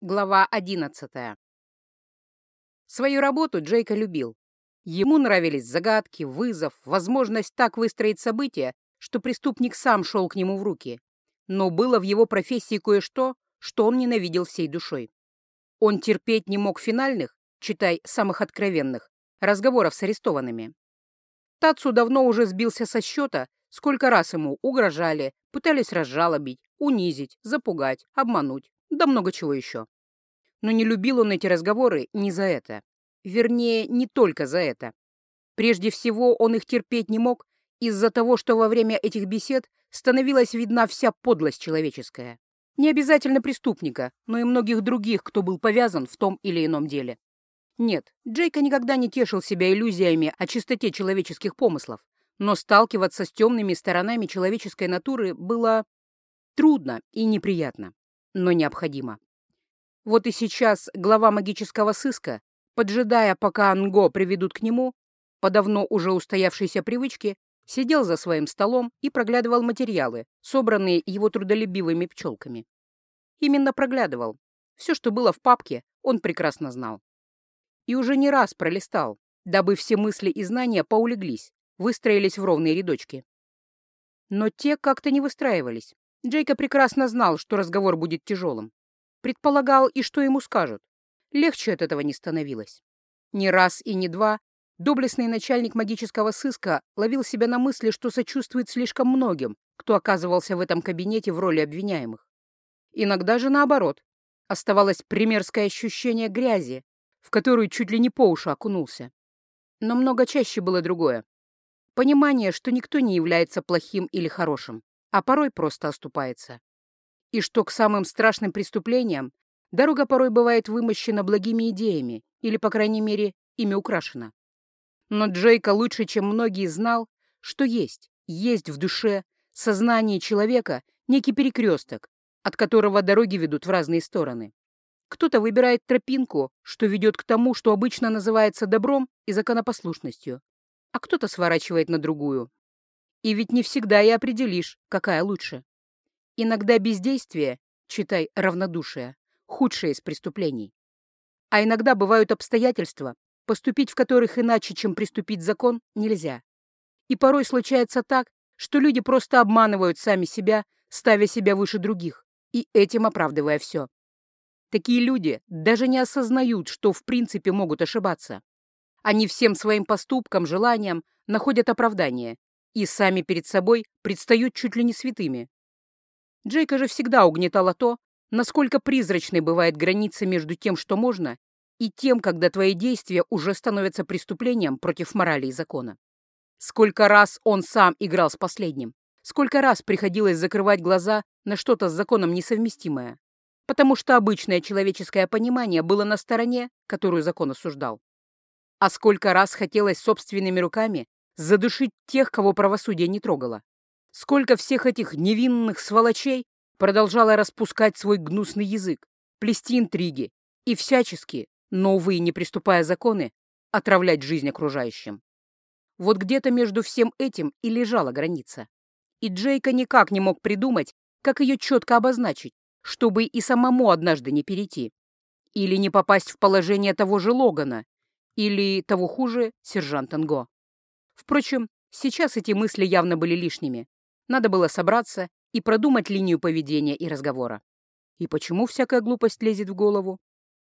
Глава 11. Свою работу Джейка любил. Ему нравились загадки, вызов, возможность так выстроить события, что преступник сам шел к нему в руки. Но было в его профессии кое-что, что он ненавидел всей душой. Он терпеть не мог финальных, читай, самых откровенных, разговоров с арестованными. Тацу давно уже сбился со счета, сколько раз ему угрожали, пытались разжалобить, унизить, запугать, обмануть, да много чего еще. Но не любил он эти разговоры не за это. Вернее, не только за это. Прежде всего, он их терпеть не мог из-за того, что во время этих бесед становилась видна вся подлость человеческая. Не обязательно преступника, но и многих других, кто был повязан в том или ином деле. Нет, Джейка никогда не тешил себя иллюзиями о чистоте человеческих помыслов, но сталкиваться с темными сторонами человеческой натуры было трудно и неприятно, но необходимо. Вот и сейчас глава магического сыска, поджидая, пока Нго приведут к нему, по давно уже устоявшейся привычке, сидел за своим столом и проглядывал материалы, собранные его трудолюбивыми пчелками. Именно проглядывал. Все, что было в папке, он прекрасно знал. И уже не раз пролистал, дабы все мысли и знания поулеглись, выстроились в ровные рядочки. Но те как-то не выстраивались. Джейка прекрасно знал, что разговор будет тяжелым. Предполагал и что ему скажут. Легче от этого не становилось. Ни раз и ни два доблестный начальник магического сыска ловил себя на мысли, что сочувствует слишком многим, кто оказывался в этом кабинете в роли обвиняемых. Иногда же наоборот. Оставалось примерское ощущение грязи, в которую чуть ли не по уши окунулся. Но много чаще было другое. Понимание, что никто не является плохим или хорошим, а порой просто оступается. И что к самым страшным преступлениям дорога порой бывает вымощена благими идеями или, по крайней мере, ими украшена. Но Джейка лучше, чем многие, знал, что есть в душе, сознании человека некий перекресток, от которого дороги ведут в разные стороны. Кто-то выбирает тропинку, что ведет к тому, что обычно называется добром и законопослушностью, а кто-то сворачивает на другую. И ведь не всегда и определишь, какая лучше. Иногда бездействие, читай равнодушие, худшее из преступлений. А иногда бывают обстоятельства, поступить в которых иначе, чем приступить закон, нельзя. И порой случается так, что люди просто обманывают сами себя, ставя себя выше других, и этим оправдывая все. Такие люди даже не осознают, что в принципе могут ошибаться. Они всем своим поступкам, желаниям находят оправдание и сами перед собой предстают чуть ли не святыми. Джейка же всегда угнетало то, насколько призрачной бывает граница между тем, что можно, и тем, когда твои действия уже становятся преступлением против морали и закона. Сколько раз он сам играл с последним, сколько раз приходилось закрывать глаза на что-то с законом несовместимое, потому что обычное человеческое понимание было на стороне, которую закон осуждал. А сколько раз хотелось собственными руками задушить тех, кого правосудие не трогало. Сколько всех этих невинных сволочей продолжало распускать свой гнусный язык, плести интриги и всячески, новые не приступая законы, отравлять жизнь окружающим. Вот где-то между всем этим и лежала граница. И Джейка никак не мог придумать, как ее четко обозначить, чтобы и самому однажды не перейти. Или не попасть в положение того же Логана, или, того хуже, сержанта Нго. Впрочем, сейчас эти мысли явно были лишними. Надо было собраться и продумать линию поведения и разговора. И почему всякая глупость лезет в голову?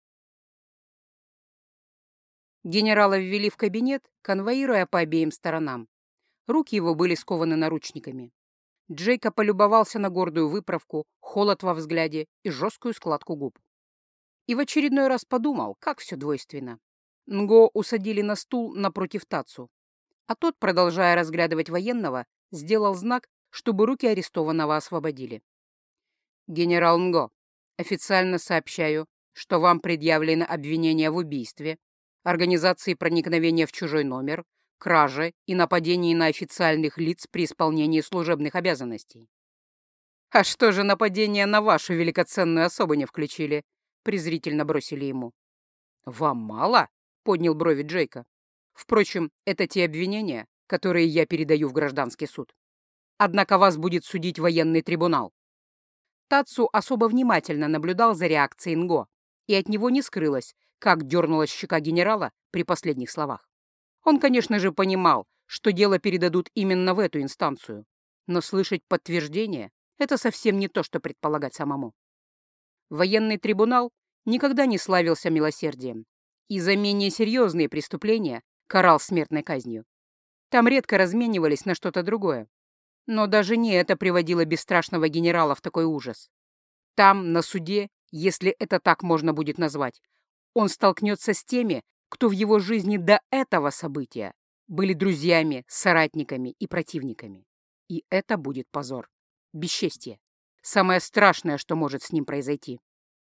Генерала ввели в кабинет, конвоируя по обеим сторонам. Руки его были скованы наручниками. Джейка полюбовался на гордую выправку, холод во взгляде и жесткую складку губ. И в очередной раз подумал, как все двойственно. Нго усадили на стул напротив Тацу, а тот, продолжая разглядывать военного, сделал знак, чтобы руки арестованного освободили. «Генерал Нго, официально сообщаю, что вам предъявлено обвинение в убийстве, организации проникновения в чужой номер, краже и нападении на официальных лиц при исполнении служебных обязанностей». «А что же нападение на вашу великоценную особу не включили?» — презрительно бросили ему. «Вам мало?» — поднял брови Джейка. «Впрочем, это те обвинения, которые я передаю в гражданский суд. Однако вас будет судить военный трибунал». Тацу особо внимательно наблюдал за реакцией Нго. и от него не скрылось, как дернулась щека генерала при последних словах. Он, конечно же, понимал, что дело передадут именно в эту инстанцию, но слышать подтверждение — это совсем не то, что предполагать самому. Военный трибунал никогда не славился милосердием и за менее серьезные преступления карал смертной казнью. Там редко разменивались на что-то другое. Но даже не это приводило бесстрашного генерала в такой ужас. Там, на суде, если это так можно будет назвать, он столкнется с теми, кто в его жизни до этого события были друзьями, соратниками и противниками. И это будет позор, бесчестье, самое страшное, что может с ним произойти.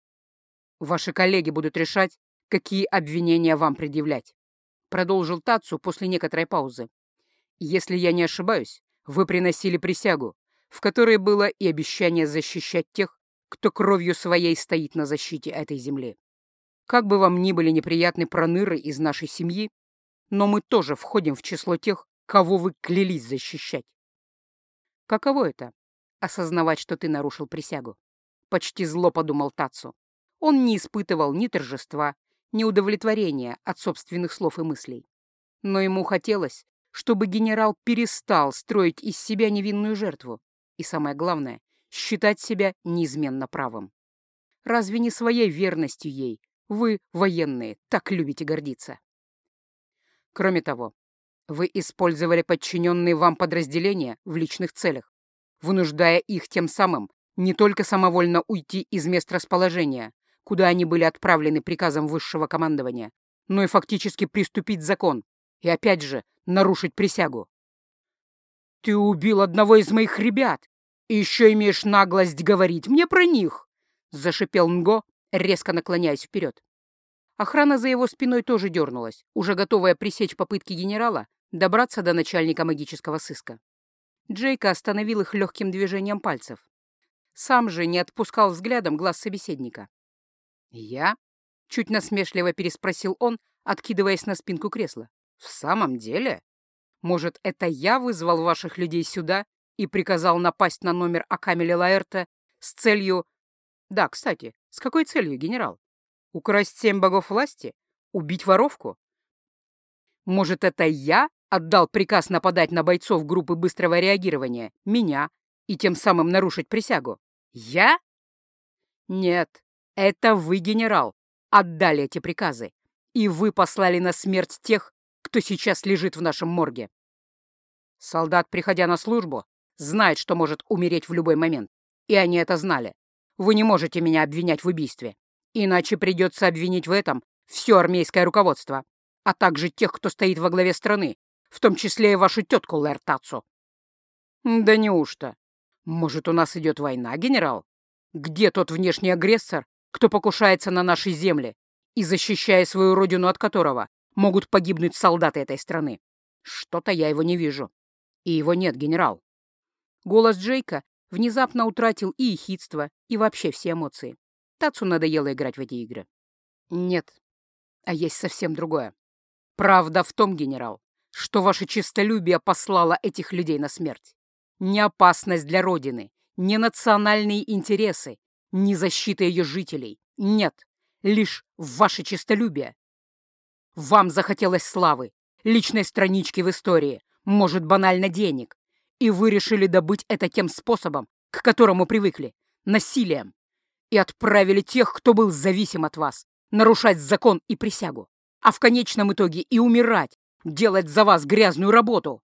Ваши коллеги будут решать, какие обвинения вам предъявлять, продолжил Тацу после некоторой паузы. Если я не ошибаюсь, вы приносили присягу, в которой было и обещание защищать тех, кто кровью своей стоит на защите этой земли. Как бы вам ни были неприятны проныры из нашей семьи, но мы тоже входим в число тех, кого вы клялись защищать. Каково это — осознавать, что ты нарушил присягу? Почти зло подумал Тацу. Он не испытывал ни торжества, ни удовлетворения от собственных слов и мыслей. Но ему хотелось, чтобы генерал перестал строить из себя невинную жертву и, самое главное, считать себя неизменно правым. Разве не своей верностью ей вы, военные, так любите гордиться? Кроме того, вы использовали подчиненные вам подразделения в личных целях, вынуждая их тем самым не только самовольно уйти из мест расположения, куда они были отправлены приказом высшего командования, но и фактически приступить закон и, опять же, нарушить присягу. «Ты убил одного из моих ребят и еще имеешь наглость говорить мне про них!» — зашипел Нго, резко наклоняясь вперед. Охрана за его спиной тоже дернулась, уже готовая пресечь попытки генерала добраться до начальника магического сыска. Джейка остановил их легким движением пальцев. Сам же не отпускал взглядом глаз собеседника. «Я?» — чуть насмешливо переспросил он, откидываясь на спинку кресла. «В самом деле? Может, это я вызвал ваших людей сюда и приказал напасть на номер Акамеля Лаэрта с целью... Да, кстати, с какой целью, генерал? Украсть 7 богов власти? Убить воровку? Может, это я отдал приказ нападать на бойцов группы быстрого реагирования, меня, и тем самым нарушить присягу? Я? Нет, это вы, генерал, отдали эти приказы, и вы послали на смерть тех, кто сейчас лежит в нашем морге. Солдат, приходя на службу, знает, что может умереть в любой момент, и они это знали. Вы не можете меня обвинять в убийстве, иначе придется обвинить в этом все армейское руководство, а также тех, кто стоит во главе страны, в том числе и вашу тетку Лэр Тацу. Да неужто? Может, у нас идет война, генерал? Где тот внешний агрессор, кто покушается на наши земли и, защищая свою родину, от которого могут погибнуть солдаты этой страны? Что-то я его не вижу. И его нет, генерал. Голос Джейка внезапно утратил и ехидство, и вообще все эмоции. Тацу надоело играть в эти игры. Нет, а есть совсем другое. Правда в том, генерал, что ваше честолюбие послало этих людей на смерть. Не опасность для Родины, не национальные интересы, не защита ее жителей. Нет, лишь ваше честолюбие. Вам захотелось славы, личной странички в истории, может, банально денег, и вы решили добыть это тем способом, к которому привыкли, насилием, и отправили тех, кто был зависим от вас, нарушать закон и присягу, а в конечном итоге и умирать, делать за вас грязную работу.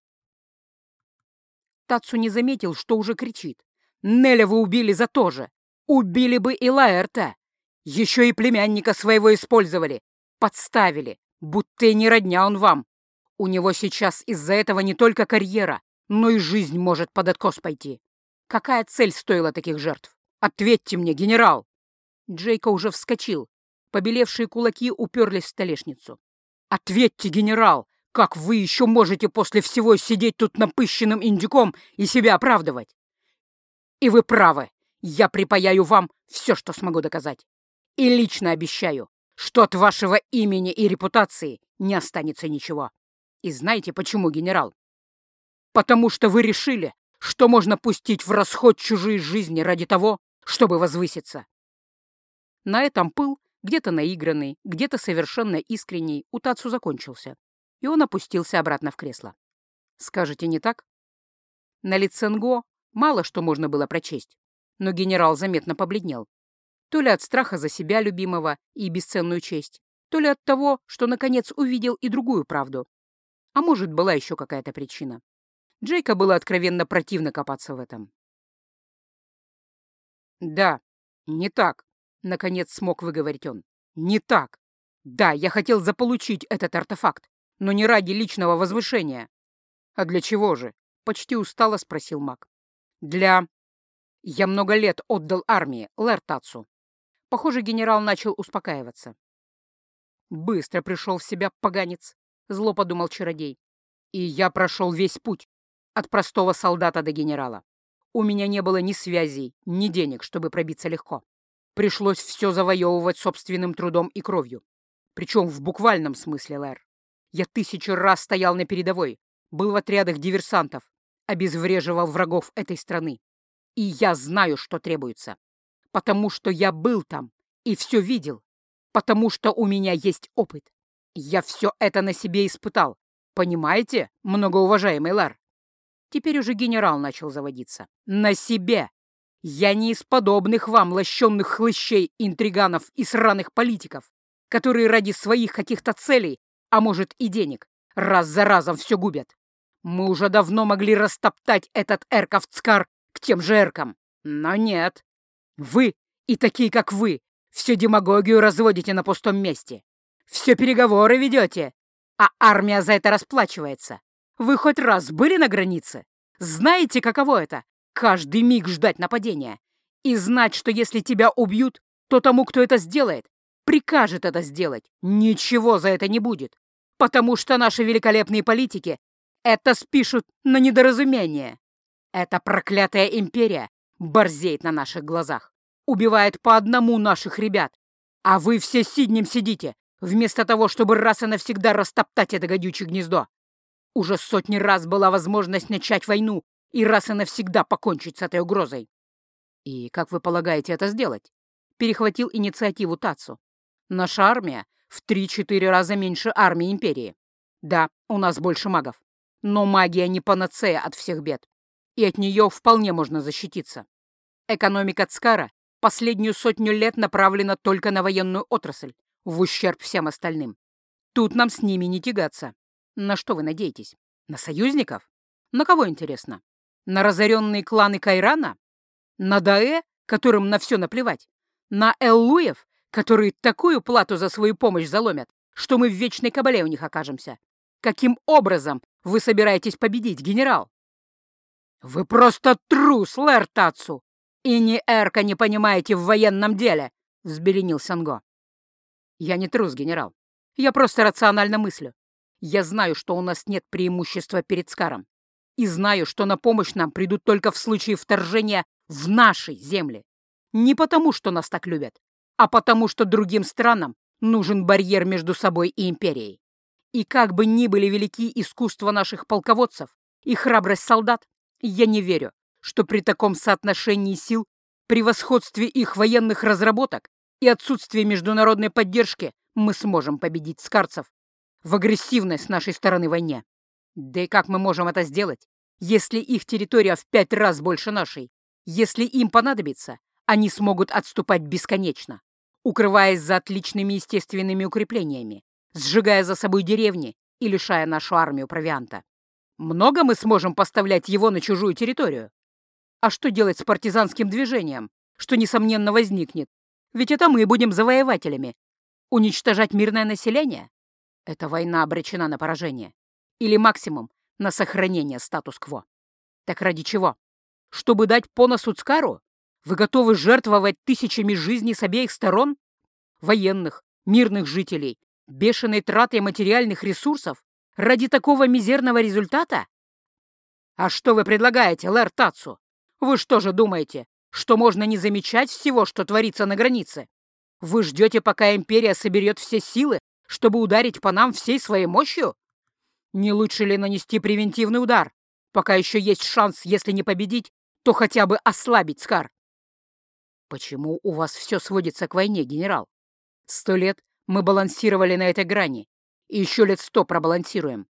Тацу не заметил, что уже кричит. Неля вы убили за то же. Убили бы и Лаэрта. Еще и племянника своего использовали. Подставили, будто и не родня он вам. У него сейчас из-за этого не только карьера, но и жизнь может под откос пойти. Какая цель стоила таких жертв? Ответьте мне, генерал!» Джейка уже вскочил. Побелевшие кулаки уперлись в столешницу. «Ответьте, генерал! Как вы еще можете после всего сидеть тут напыщенным индюком и себя оправдывать? И вы правы. Я припаяю вам все, что смогу доказать. И лично обещаю, что от вашего имени и репутации не останется ничего. И знаете почему, генерал? Потому что вы решили, что можно пустить в расход чужие жизни ради того, чтобы возвыситься. На этом пыл где-то наигранный, где-то совершенно искренний, у Тацу закончился, и он опустился обратно в кресло. Скажете, не так? На лице Нго мало что можно было прочесть, но генерал заметно побледнел. То ли от страха за себя любимого и бесценную честь, то ли от того, что наконец увидел и другую правду. А может, была еще какая-то причина. Джейка было откровенно противно копаться в этом. «Да, не так», — наконец смог выговорить он. «Не так. Да, я хотел заполучить этот артефакт, но не ради личного возвышения». «А для чего же?» — почти устало спросил маг. «Для... Я много лет отдал армии, Лэр Тацу». Похоже, генерал начал успокаиваться. «Быстро пришел в себя, поганец», — зло подумал чародей. «И я прошел весь путь, от простого солдата до генерала. У меня не было ни связей, ни денег, чтобы пробиться легко. Пришлось все завоевывать собственным трудом и кровью. Причем в буквальном смысле, Лэр. Я 1000 раз стоял на передовой, был в отрядах диверсантов, обезвреживал врагов этой страны. И я знаю, что требуется. Потому что я был там и все видел. Потому что у меня есть опыт. Я все это на себе испытал. Понимаете, многоуважаемый Лэр?» Теперь уже генерал начал заводиться. «На себе! Я не из подобных вам лощенных хлыщей, интриганов и сраных политиков, которые ради своих каких-то целей, а может и денег, раз за разом все губят. Мы уже давно могли растоптать этот эрков-цкар к тем же эркам. Но нет. Вы и такие, как вы, всю демагогию разводите на пустом месте. Все переговоры ведете, а армия за это расплачивается. Вы хоть раз были на границе? Знаете, каково это? Каждый миг ждать нападения. И знать, что если тебя убьют, то тому, кто это сделает, прикажет это сделать. Ничего за это не будет. Потому что наши великолепные политики это спишут на недоразумение. Эта проклятая империя борзеет на наших глазах. Убивает по одному наших ребят. А вы все сиднем сидите, вместо того, чтобы раз и навсегда растоптать это гадючее гнездо. Уже сотни раз была возможность начать войну и раз и навсегда покончить с этой угрозой. И как вы полагаете это сделать? Перехватил инициативу Тацу. Наша армия в 3-4 раза меньше армии империи. Да, у нас больше магов. Но магия не панацея от всех бед. И от нее вполне можно защититься. Экономика Цкара последнюю 100 лет направлена только на военную отрасль, в ущерб всем остальным. Тут нам с ними не тягаться. На что вы надеетесь? На союзников? На кого, интересно? На разоренные кланы Кайрана? На Даэ, которым на все наплевать? На Эллуев, которые такую плату за свою помощь заломят, что мы в вечной кабале у них окажемся? Каким образом вы собираетесь победить, генерал? Вы просто трус, Лэр Тацу, и ни эрка не понимаете в военном деле, взбеленил Санго. Я не трус, генерал. Я просто рационально мыслю. Я знаю, что у нас нет преимущества перед Скаром. И знаю, что на помощь нам придут только в случае вторжения в наши земли. Не потому, что нас так любят, а потому, что другим странам нужен барьер между собой и империей. И как бы ни были велики искусства наших полководцев и храбрость солдат, я не верю, что при таком соотношении сил, превосходстве их военных разработок и отсутствии международной поддержки мы сможем победить скарцев в агрессивной с нашей стороны войне. Да и как мы можем это сделать, если их территория в 5 раз больше нашей? Если им понадобится, они смогут отступать бесконечно, укрываясь за отличными естественными укреплениями, сжигая за собой деревни и лишая нашу армию провианта. Много мы сможем поставлять его на чужую территорию? А что делать с партизанским движением, что, несомненно, возникнет? Ведь это мы будем завоевателями. Уничтожать мирное население? Эта война обречена на поражение. Или максимум на сохранение статус-кво. Так ради чего? Чтобы дать по носу Цкару? Вы готовы жертвовать тысячами жизней с обеих сторон? Военных, мирных жителей, бешеной тратой материальных ресурсов ради такого мизерного результата? А что вы предлагаете, Лэр Тацу? Вы что же думаете, что можно не замечать всего, что творится на границе? Вы ждете, пока империя соберет все силы, чтобы ударить по нам всей своей мощью? Не лучше ли нанести превентивный удар, пока еще есть шанс, если не победить, то хотя бы ослабить Скар? Почему у вас все сводится к войне, генерал? 100 лет мы балансировали на этой грани, и еще лет 100 пробалансируем.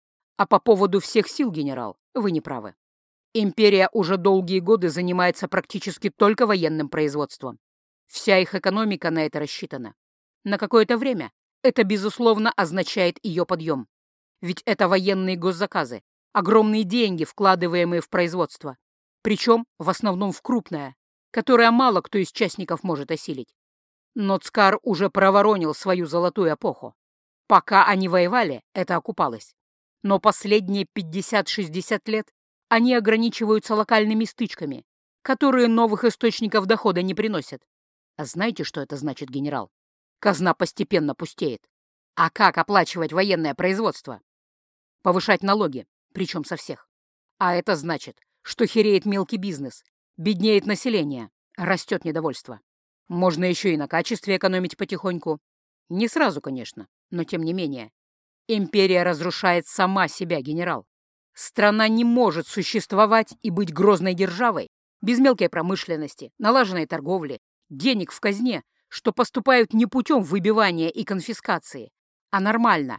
А по поводу всех сил, генерал, вы не правы. Империя уже долгие годы занимается практически только военным производством. Вся их экономика на это рассчитана. На какое-то время это, безусловно, означает ее подъем. Ведь это военные госзаказы, огромные деньги, вкладываемые в производство. Причем в основном в крупное, которое мало кто из частников может осилить. Но Цкар уже проворонил свою золотую эпоху. Пока они воевали, это окупалось. Но последние 50-60 лет они ограничиваются локальными стычками, которые новых источников дохода не приносят. А знаете, что это значит, генерал? Казна постепенно пустеет. А как оплачивать военное производство? Повышать налоги, причем со всех. А это значит, что хереет мелкий бизнес, беднеет население, растет недовольство. Можно еще и на качестве экономить потихоньку. Не сразу, конечно, но тем не менее. Империя разрушает сама себя, генерал. Страна не может существовать и быть грозной державой без мелкой промышленности, налаженной торговли, денег в казне, что поступают не путем выбивания и конфискации, а нормально.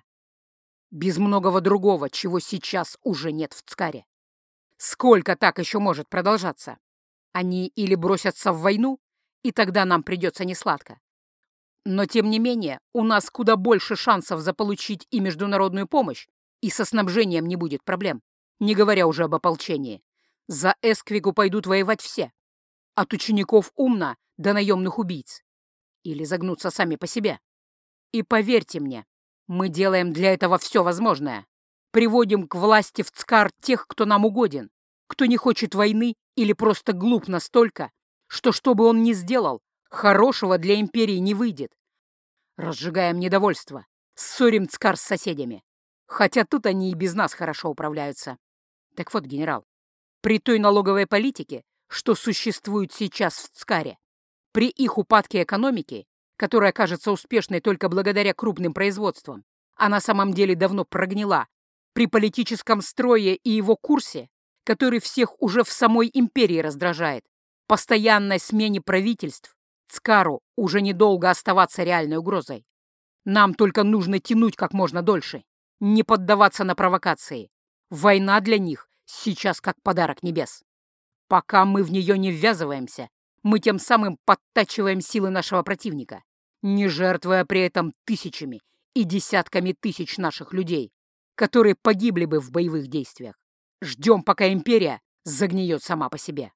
Без многого другого, чего сейчас уже нет в Цкаре. Сколько так еще может продолжаться? Они или бросятся в войну, и тогда нам придется несладко. Но, тем не менее, у нас куда больше шансов заполучить и международную помощь, и со снабжением не будет проблем, не говоря уже об ополчении. За Эсквигу пойдут воевать все. От учеников Умна до наемных убийц. Или загнутся сами по себе. И поверьте мне, мы делаем для этого все возможное. Приводим к власти в Цкар тех, кто нам угоден, кто не хочет войны или просто глуп настолько, что бы он ни сделал, хорошего для империи не выйдет. Разжигаем недовольство, ссорим Цкар с соседями. Хотя тут они и без нас хорошо управляются. Так вот, генерал, при той налоговой политике, что существует сейчас в Цкаре, при их упадке экономики, которая кажется успешной только благодаря крупным производствам, а на самом деле давно прогнила, при политическом строе и его курсе, который всех уже в самой империи раздражает, постоянной смене правительств, Цкару уже недолго оставаться реальной угрозой. Нам только нужно тянуть как можно дольше, не поддаваться на провокации. Война для них сейчас как подарок небес. Пока мы в нее не ввязываемся, мы тем самым подтачиваем силы нашего противника, не жертвуя при этом тысячами и десятками тысяч наших людей, которые погибли бы в боевых действиях. Ждем, пока империя загниет сама по себе.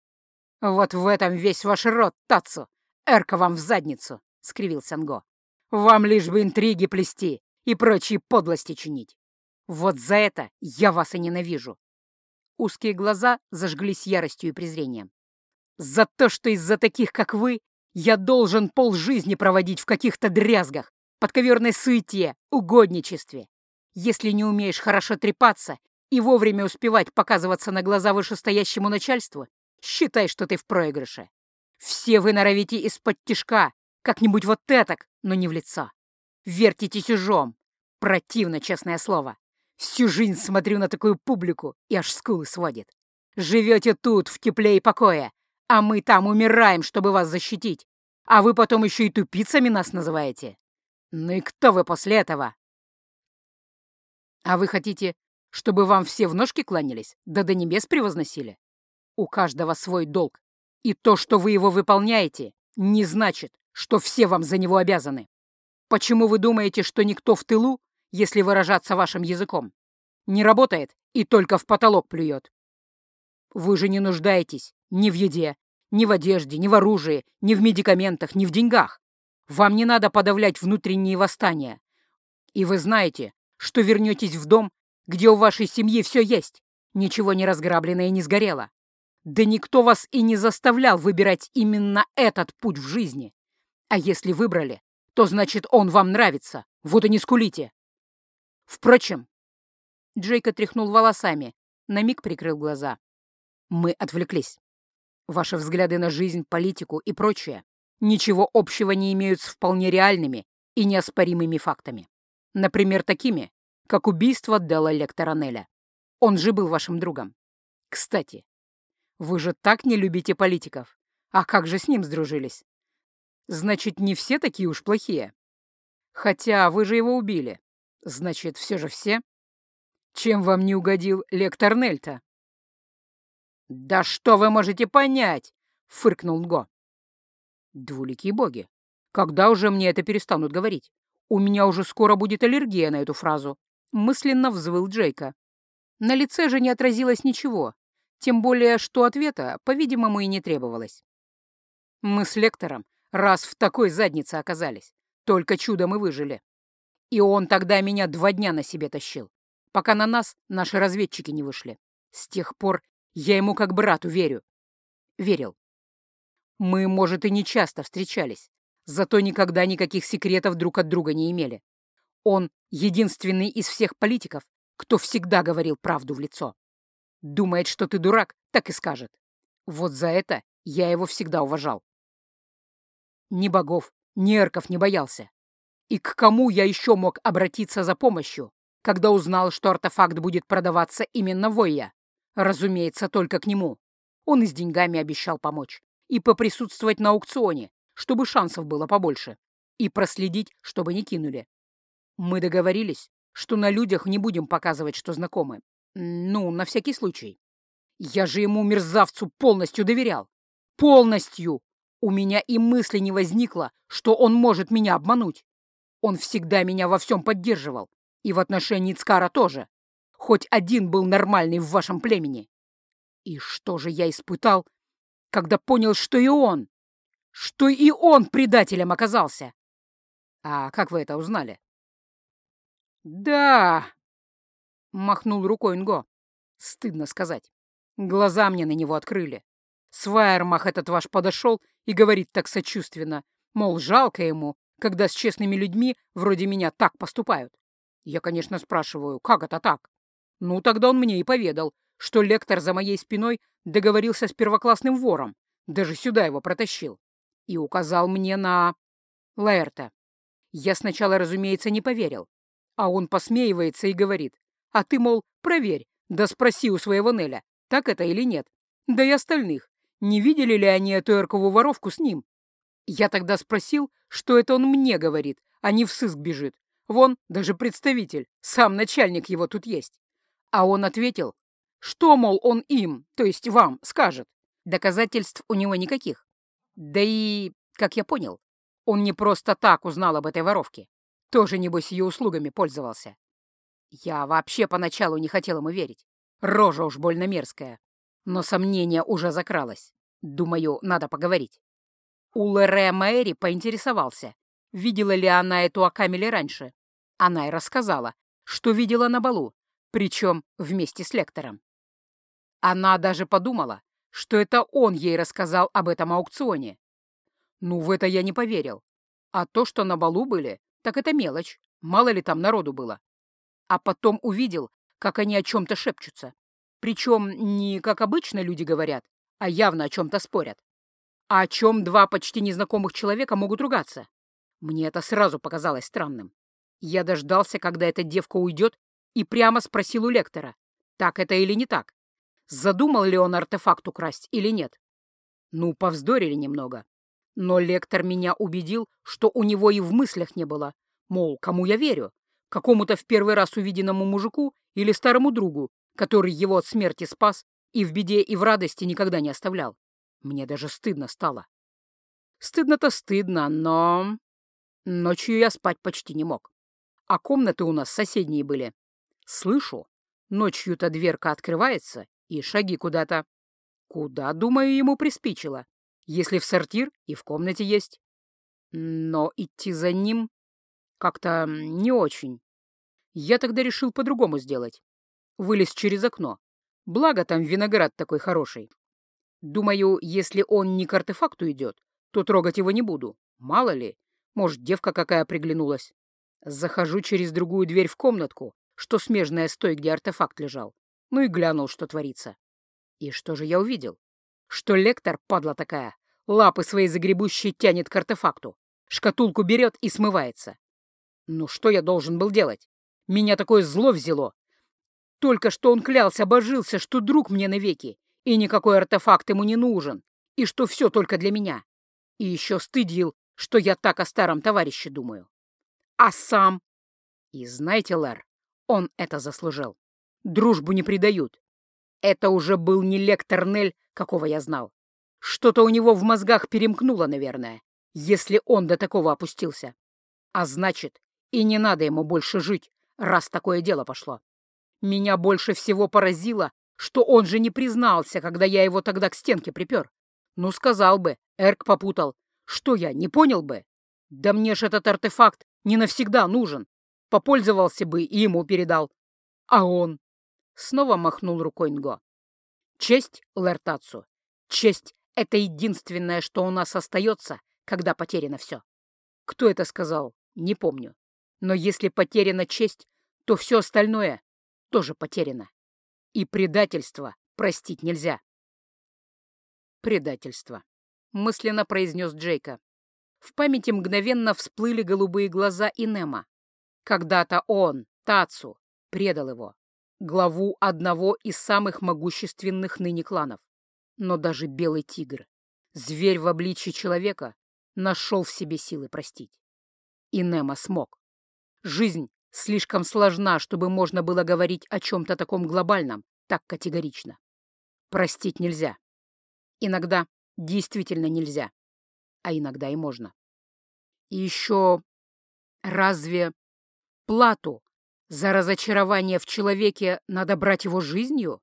«Вот в этом весь ваш род, Тацу! Эрка вам в задницу!» — скривился Нго. «Вам лишь бы интриги плести и прочие подлости чинить. Вот за это я вас и ненавижу». Узкие глаза зажглись яростью и презрением. «За то, что из-за таких, как вы, я должен полжизни проводить в каких-то дрязгах, подковерной суете, угодничестве. Если не умеешь хорошо трепаться и вовремя успевать показываться на глаза вышестоящему начальству, считай, что ты в проигрыше. Все вы норовите из-под тишка, как-нибудь вот этак, но не в лицо. Вертитесь ужом. Противно, честное слово. Всю жизнь смотрю на такую публику и аж скулы сводит. Живете тут, в тепле и покое, а мы там умираем, чтобы вас защитить. А вы потом еще и тупицами нас называете. Ну и кто вы после этого? А вы хотите, чтобы вам все в ножки кланялись, да до небес превозносили? У каждого свой долг. И то, что вы его выполняете, не значит, что все вам за него обязаны. Почему вы думаете, что никто в тылу, если выражаться вашим языком, не работает и только в потолок плюет? Вы же не нуждаетесь ни в еде, ни в одежде, ни в оружии, ни в медикаментах, ни в деньгах. Вам не надо подавлять внутренние восстания. И вы знаете, что вернетесь в дом, где у вашей семьи все есть, ничего не разграблено и не сгорело. Да никто вас и не заставлял выбирать именно этот путь в жизни. А если выбрали, то значит он вам нравится, вот и не скулите. Впрочем, Джейк отряхнул волосами, на миг прикрыл глаза. Мы отвлеклись. Ваши взгляды на жизнь, политику и прочее ничего общего не имеют с вполне реальными и неоспоримыми фактами. Например, такими, как убийство Делла Лекторанеля. Он же был вашим другом. Кстати, вы же так не любите политиков. А как же с ним сдружились? Значит, не все такие уж плохие. Хотя вы же его убили. Значит, все же все. Чем вам не угодил лектор Нельта? «Да что вы можете понять?» — фыркнул Нго. Двуликие боги. Когда уже мне это перестанут говорить? У меня уже скоро будет аллергия на эту фразу. Мысленно взвыл Джейка. На лице же не отразилось ничего. Тем более, что ответа, по-видимому, и не требовалось. Мы с лектором раз в такой заднице оказались. Только чудом и выжили. И он тогда меня 2 дня на себе тащил, пока на нас наши разведчики не вышли. С тех пор я ему как брату верю. Верил. Мы, может, и не часто встречались, зато никогда никаких секретов друг от друга не имели. Он единственный из всех политиков, кто всегда говорил правду в лицо. Думает, что ты дурак, так и скажет. Вот за это я его всегда уважал. Ни богов, ни эрков не боялся. И к кому я еще мог обратиться за помощью, когда узнал, что артефакт будет продаваться именно в Ойя? Разумеется, только к нему. Он и с деньгами обещал помочь. И поприсутствовать на аукционе, чтобы шансов было побольше. И проследить, чтобы не кинули. Мы договорились, что на людях не будем показывать, что знакомы. Ну, на всякий случай. Я же ему, мерзавцу, полностью доверял. Полностью! У меня и мысли не возникло, что он может меня обмануть. Он всегда меня во всем поддерживал. И в отношении Цкара тоже. Хоть один был нормальный в вашем племени. И что же я испытал, когда понял, что и он предателем оказался? А как вы это узнали? Да, махнул рукой Нго. Стыдно сказать. Глаза мне на него открыли. Свайермах этот ваш подошел и говорит так сочувственно, мол, жалко ему, когда с честными людьми вроде меня так поступают. Я, конечно, спрашиваю, как это так? Ну, тогда он мне и поведал, что лектор за моей спиной договорился с первоклассным вором, даже сюда его протащил, и указал мне на Лаэрта. Я сначала, разумеется, не поверил, а он посмеивается и говорит, а ты, мол, проверь, да спроси у своего Неля, так это или нет, да и остальных, не видели ли они эту эркову воровку с ним. Я тогда спросил, что это он мне говорит, а не в сыск бежит. Вон, даже представитель, сам начальник его тут есть. А он ответил, что, мол, он им, то есть вам, скажет. Доказательств у него никаких. Да и, как я понял, он не просто так узнал об этой воровке. Тоже, небось, ее услугами пользовался. Я вообще поначалу не хотел ему верить. Рожа уж больно мерзкая. Но сомнение уже закралось. Думаю, надо поговорить. У Лере Мэри поинтересовался, видела ли она эту Акамели раньше. Она и рассказала, что видела на балу, причем вместе с лектором. Она даже подумала, что это он ей рассказал об этом аукционе. Ну, в это я не поверил. А то, что на балу были, так это мелочь, мало ли там народу было. А потом увидел, как они о чем-то шепчутся. Причем не как обычно люди говорят, а явно о чем-то спорят. А о чем 2 почти незнакомых человека могут ругаться? Мне это сразу показалось странным. Я дождался, когда эта девка уйдет, и прямо спросил у лектора, так это или не так. Задумал ли он артефакт украсть или нет? Ну, повздорили немного. Но лектор меня убедил, что у него и в мыслях не было. Мол, кому я верю? Какому-то в первый раз увиденному мужику или старому другу, который его от смерти спас и в беде, и в радости никогда не оставлял. Мне даже стыдно стало. Стыдно-то стыдно, но... Ночью я спать почти не мог. А комнаты у нас соседние были. Слышу, ночью-то дверка открывается, и шаги куда-то. Куда, думаю, ему приспичило, если в сортир и в комнате есть. Но идти за ним как-то не очень. Я тогда решил по-другому сделать. Вылез через окно. Благо там виноград такой хороший. Думаю, если он не к артефакту идет, то трогать его не буду. Мало ли, может, девка какая приглянулась. Захожу через другую дверь в комнатку, что смежная с той, где артефакт лежал. Ну и глянул, что творится. И что же я увидел? Что лектор, падла такая, лапы свои загребущие тянет к артефакту, шкатулку берет и смывается. Ну что я должен был делать? Меня такое зло взяло. Только что он клялся, божился, что друг мне навеки, и никакой артефакт ему не нужен, и что все только для меня. И еще стыдил, что я так о старом товарище думаю. А сам... И знаете, Лэр, он это заслужил. Дружбу не предают. Это уже был не лектор Нель, какого я знал. Что-то у него в мозгах перемкнуло, наверное, если он до такого опустился. А значит, и не надо ему больше жить, раз такое дело пошло. Меня больше всего поразило, что он же не признался, когда я его тогда к стенке припер. Ну, сказал бы, Эрк попутал. Что я, не понял бы? Да мне ж этот артефакт не навсегда нужен. Попользовался бы и ему передал. А он... Снова махнул рукой Нго. Честь, Лэр Тацу, честь — это единственное, что у нас остается, когда потеряно все. Кто это сказал, не помню. Но если потеряна честь, то все остальное тоже потеряно. И предательство простить нельзя. Предательство, мысленно произнес Джейка. В памяти мгновенно всплыли голубые глаза Инема. Когда-то он, Тацу, предал его, главу одного из самых могущественных ныне кланов. Но даже белый тигр, зверь в обличье человека, нашел в себе силы простить. Инема смог. Жизнь слишком сложна, чтобы можно было говорить о чем-то таком глобальном так категорично. Простить нельзя. Иногда действительно нельзя, а иногда и можно. И еще разве плату за разочарование в человеке надо брать его жизнью?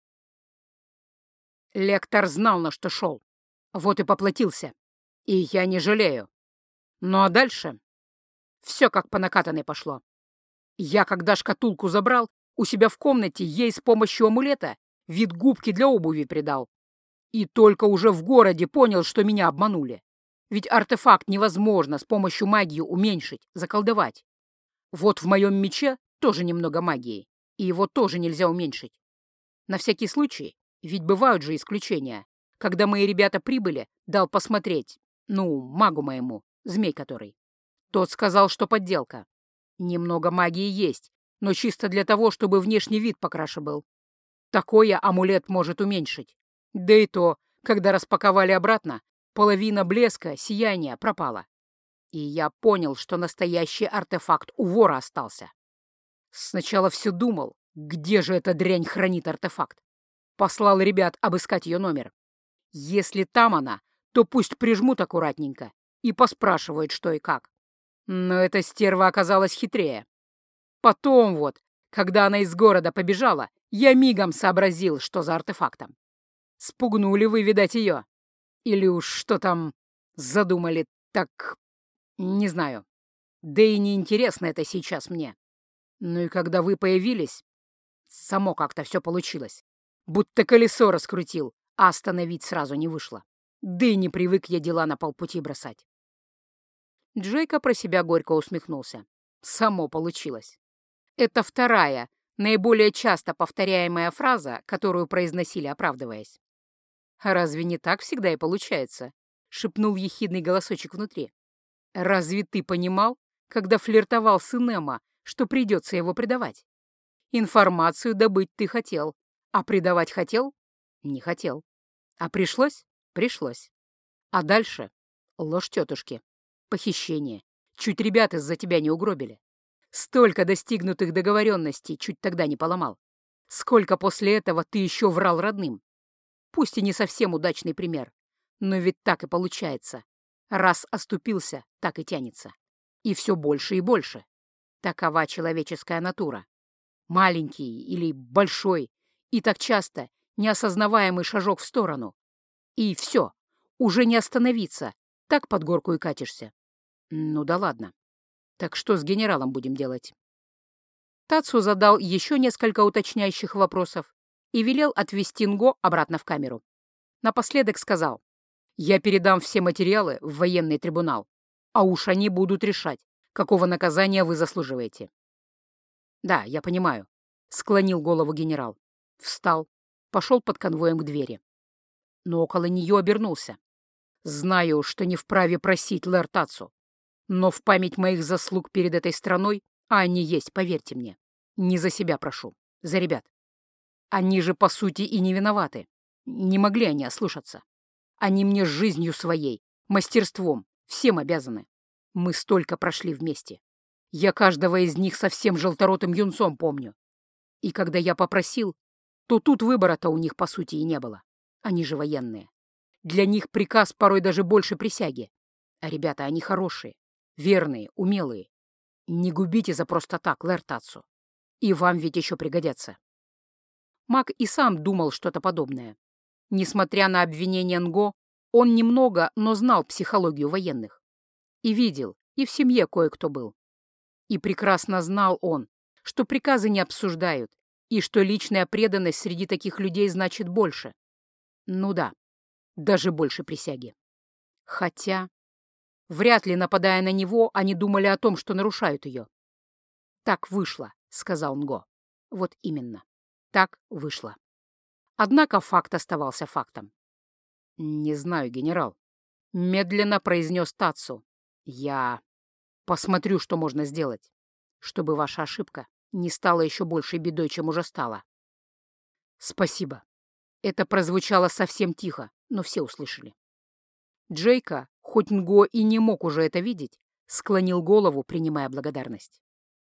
Лектор знал, на что шел. Вот и поплатился. И я не жалею. Ну а дальше все как по накатанной пошло. Я, когда шкатулку забрал, у себя в комнате ей с помощью амулета вид губки для обуви придал. И только уже в городе понял, что меня обманули. Ведь артефакт невозможно с помощью магии уменьшить, заколдовать. Вот в моем мече тоже немного магии, и его тоже нельзя уменьшить. На всякий случай, ведь бывают же исключения. Когда мои ребята прибыли, дал посмотреть, магу моему, змей который. Тот сказал, что подделка. Немного магии есть, но чисто для того, чтобы внешний вид покраше был. Такое амулет может уменьшить. Да и то, когда распаковали обратно, половина блеска, сияния пропала. И я понял, что настоящий артефакт у вора остался. Сначала все думал, где же эта дрянь хранит артефакт. Послал ребят обыскать ее номер. Если там она, то пусть прижмут аккуратненько и поспрашивают, что и как. Но эта стерва оказалась хитрее. Потом вот, когда она из города побежала, я мигом сообразил, что за артефактом. Спугнули вы, видать, ее. Или уж что там задумали, так не знаю. Да и неинтересно это сейчас мне. Ну и когда вы появились, само как-то все получилось. Будто колесо раскрутил, а остановить сразу не вышло. Да и не привык я дела на полпути бросать. Джейка про себя горько усмехнулся. Само получилось. Это вторая, наиболее часто повторяемая фраза, которую произносили, оправдываясь. «Разве не так всегда и получается?» — шепнул ехидный голосочек внутри. «Разве ты понимал, когда флиртовал с Инема, что придется его предавать? Информацию добыть ты хотел, а предавать хотел? Не хотел. А пришлось? Пришлось. А дальше ложь тетушки, похищение. Чуть ребят из-за тебя не угробили. Столько достигнутых договоренностей чуть тогда не поломал. Сколько после этого ты еще врал родным? Пусть и не совсем удачный пример, но ведь так и получается. Раз оступился, так и тянется. И все больше и больше. Такова человеческая натура. Маленький или большой, и так часто неосознаваемый шажок в сторону. И все, уже не остановиться, так под горку и катишься. Ну да ладно. Так что с генералом будем делать? Тацу задал еще несколько уточняющих вопросов и велел отвезти Нго обратно в камеру. Напоследок сказал: «Я передам все материалы в военный трибунал, а уж они будут решать, какого наказания вы заслуживаете». «Да, я понимаю», — склонил голову генерал. Встал, пошел под конвоем к двери. Но около нее обернулся. «Знаю, что не вправе просить, Лэр Тацу, но в память моих заслуг перед этой страной, а они есть, поверьте мне, не за себя прошу, за ребят. Они же, по сути, и не виноваты. Не могли они ослушаться. Они мне жизнью своей, мастерством, всем обязаны. Мы столько прошли вместе. Я каждого из них совсем желторотым юнцом помню. И когда я попросил, то тут выбора-то у них, по сути, и не было. Они же военные. Для них приказ порой даже больше присяги. А ребята, они хорошие, верные, умелые. Не губите за просто так, Лэр Татсу. И вам ведь еще пригодятся. Маг и сам думал что-то подобное. Несмотря на обвинения Нго, он немного, но знал психологию военных. И видел, и в семье кое-кто был. И прекрасно знал он, что приказы не обсуждают, и что личная преданность среди таких людей значит больше. Ну да, даже больше присяги. Хотя, вряд ли, нападая на него, они думали о том, что нарушают ее. «Так вышло», — сказал Нго. «Вот именно. Так вышло». Однако факт оставался фактом. «Не знаю, генерал», — медленно произнес Татсу. «Я посмотрю, что можно сделать, чтобы ваша ошибка не стала еще большей бедой, чем уже стала». «Спасибо». Это прозвучало совсем тихо, но все услышали. Джейка, хоть Нго и не мог уже это видеть, склонил голову, принимая благодарность.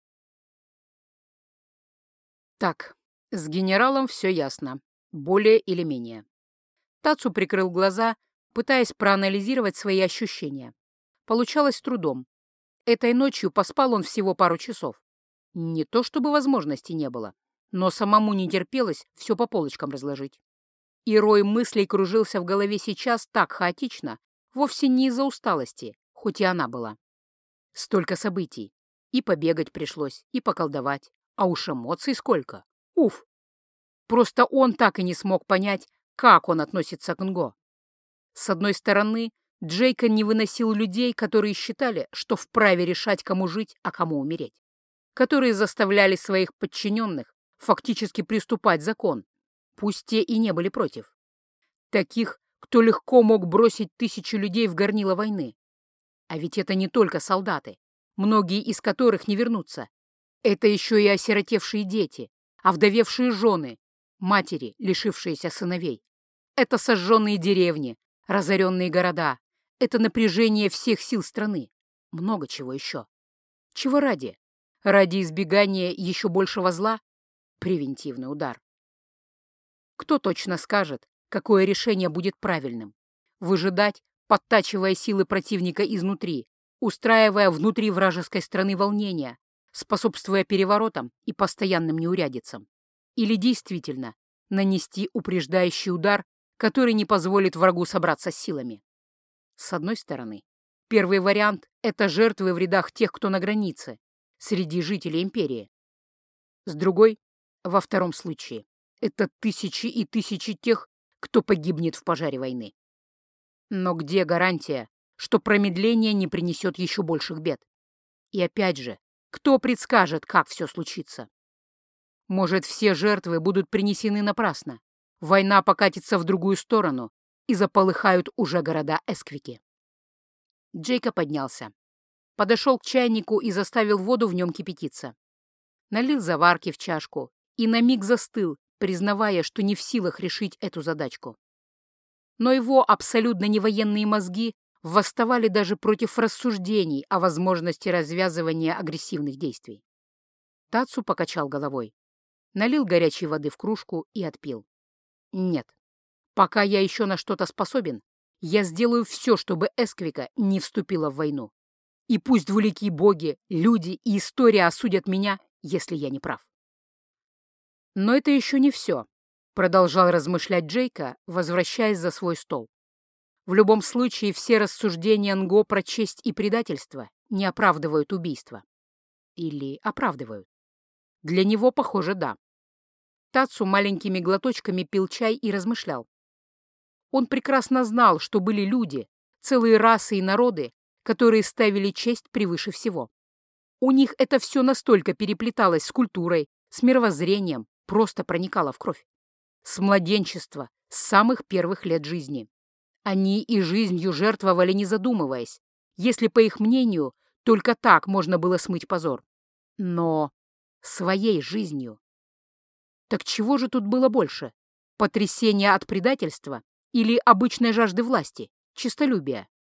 Так, с генералом все ясно, более или менее. Тацу прикрыл глаза, пытаясь проанализировать свои ощущения. Получалось с трудом. Этой ночью поспал он всего пару часов. Не то чтобы возможности не было, но самому не терпелось все по полочкам разложить. И рой мыслей кружился в голове сейчас так хаотично, вовсе не из-за усталости, хоть и она была. Столько событий. И побегать пришлось, и поколдовать. А уж эмоций сколько. Уф! Просто он так и не смог понять, как он относится к Нго. С одной стороны, Джейка не выносил людей, которые считали, что вправе решать, кому жить, а кому умереть. Которые заставляли своих подчиненных фактически приступать закон, пусть те и не были против. Таких, кто легко мог бросить тысячи людей в горнило войны. А ведь это не только солдаты, многие из которых не вернутся. Это еще и осиротевшие дети, овдовевшие жены, матери, лишившиеся сыновей. Это сожженные деревни, разоренные города. Это напряжение всех сил страны. Много чего еще. Чего ради? Ради избегания еще большего зла? Превентивный удар. Кто точно скажет, какое решение будет правильным? Выжидать, подтачивая силы противника изнутри, устраивая внутри вражеской страны волнения, способствуя переворотам и постоянным неурядицам? Или действительно нанести упреждающий удар, который не позволит врагу собраться с силами? С одной стороны, первый вариант — это жертвы в рядах тех, кто на границе, среди жителей империи. С другой, во втором случае, это тысячи и тысячи тех, кто погибнет в пожаре войны. Но где гарантия, что промедление не принесет еще больших бед? И опять же, кто предскажет, как все случится? Может, все жертвы будут принесены напрасно, война покатится в другую сторону, и заполыхают уже города Эсквики. Джейка поднялся, подошел к чайнику и заставил воду в нем кипятиться. Налил заварки в чашку и на миг застыл, признавая, что не в силах решить эту задачку. Но его абсолютно невоенные мозги восставали даже против рассуждений о возможности развязывания агрессивных действий. Тацу покачал головой, налил горячей воды в кружку и отпил. Нет, пока я еще на что-то способен, я сделаю все, чтобы Эсквика не вступила в войну. И пусть двуликие боги, люди и история осудят меня, если я не прав. Но это еще не все, продолжал размышлять Джейка, возвращаясь за свой стол. В любом случае, все рассуждения Нго про честь и предательство не оправдывают убийство. Или оправдывают? Для него, похоже, да. Тацу маленькими глоточками пил чай и размышлял. Он прекрасно знал, что были люди, целые расы и народы, которые ставили честь превыше всего. У них это все настолько переплеталось с культурой, с мировоззрением, просто проникало в кровь. С младенчества, с самых первых лет жизни. Они и жизнью жертвовали, не задумываясь, если, по их мнению, только так можно было смыть позор. Но своей жизнью. Так чего же тут было больше? Потрясение от предательства или обычной жажды власти, честолюбия?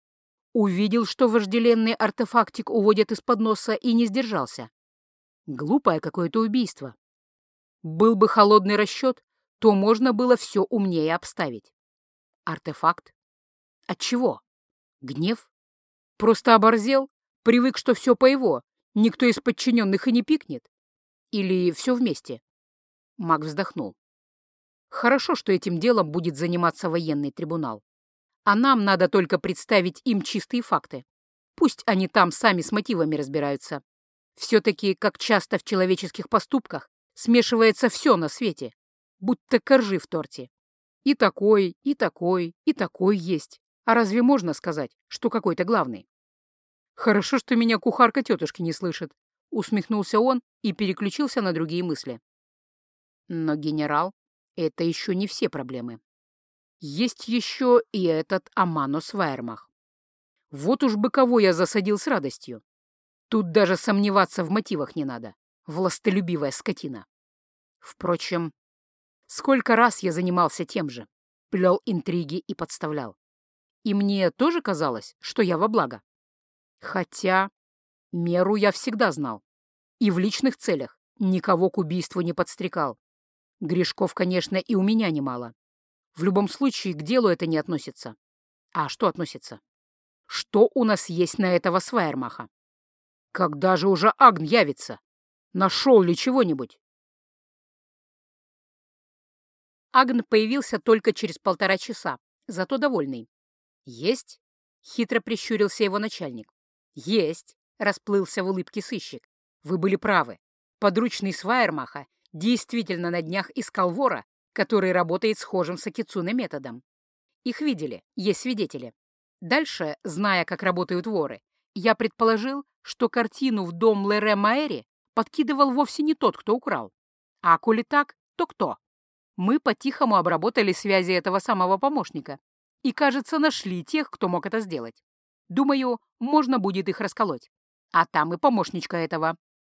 Увидел, что вожделенный артефактик уводят из-под носа, и не сдержался. Глупое какое-то убийство. Был бы холодный расчет, то можно было все умнее обставить. Артефакт? Отчего? Гнев? Просто оборзел? Привык, что все по его, никто из подчиненных и не пикнет? Или все вместе? Маг вздохнул. Хорошо, что этим делом будет заниматься военный трибунал. А нам надо только представить им чистые факты. Пусть они там сами с мотивами разбираются. Все-таки, как часто в человеческих поступках, смешивается все на свете, будто коржи в торте. И такой, и такой, и такой есть. А разве можно сказать, что какой-то главный? Хорошо, что меня кухарка тетушки не слышит. Усмехнулся он и переключился на другие мысли. Но генерал — это еще не все проблемы. Есть еще и этот Аманос Вайермах. Вот уж бы кого я засадил с радостью. Тут даже сомневаться в мотивах не надо. Властолюбивая скотина. Впрочем, сколько раз я занимался тем же. Плел интриги и подставлял. И мне тоже казалось, что я во благо. Хотя меру я всегда знал. И в личных целях никого к убийству не подстрекал. Грешков, конечно, и у меня немало. В любом случае, к делу это не относится. А что относится? Что у нас есть на этого Свайермаха? Когда же уже Агн явится? Нашел ли чего-нибудь? Агн появился только через 1,5 часа, зато довольный. «Есть?» — хитро прищурился его начальник. «Есть!» — расплылся в улыбке сыщик. «Вы были правы. Подручный Свайермаха действительно на днях искал вора, который работает схожим с Акицуне методом. Их видели, есть свидетели. Дальше, зная, как работают воры, я предположил, что картину в дом Лере Маэри подкидывал вовсе не тот, кто украл. А коли так, то кто? Мы по-тихому обработали связи этого самого помощника и, кажется, нашли тех, кто мог это сделать. Думаю, можно будет их расколоть. А там и помощничка этого.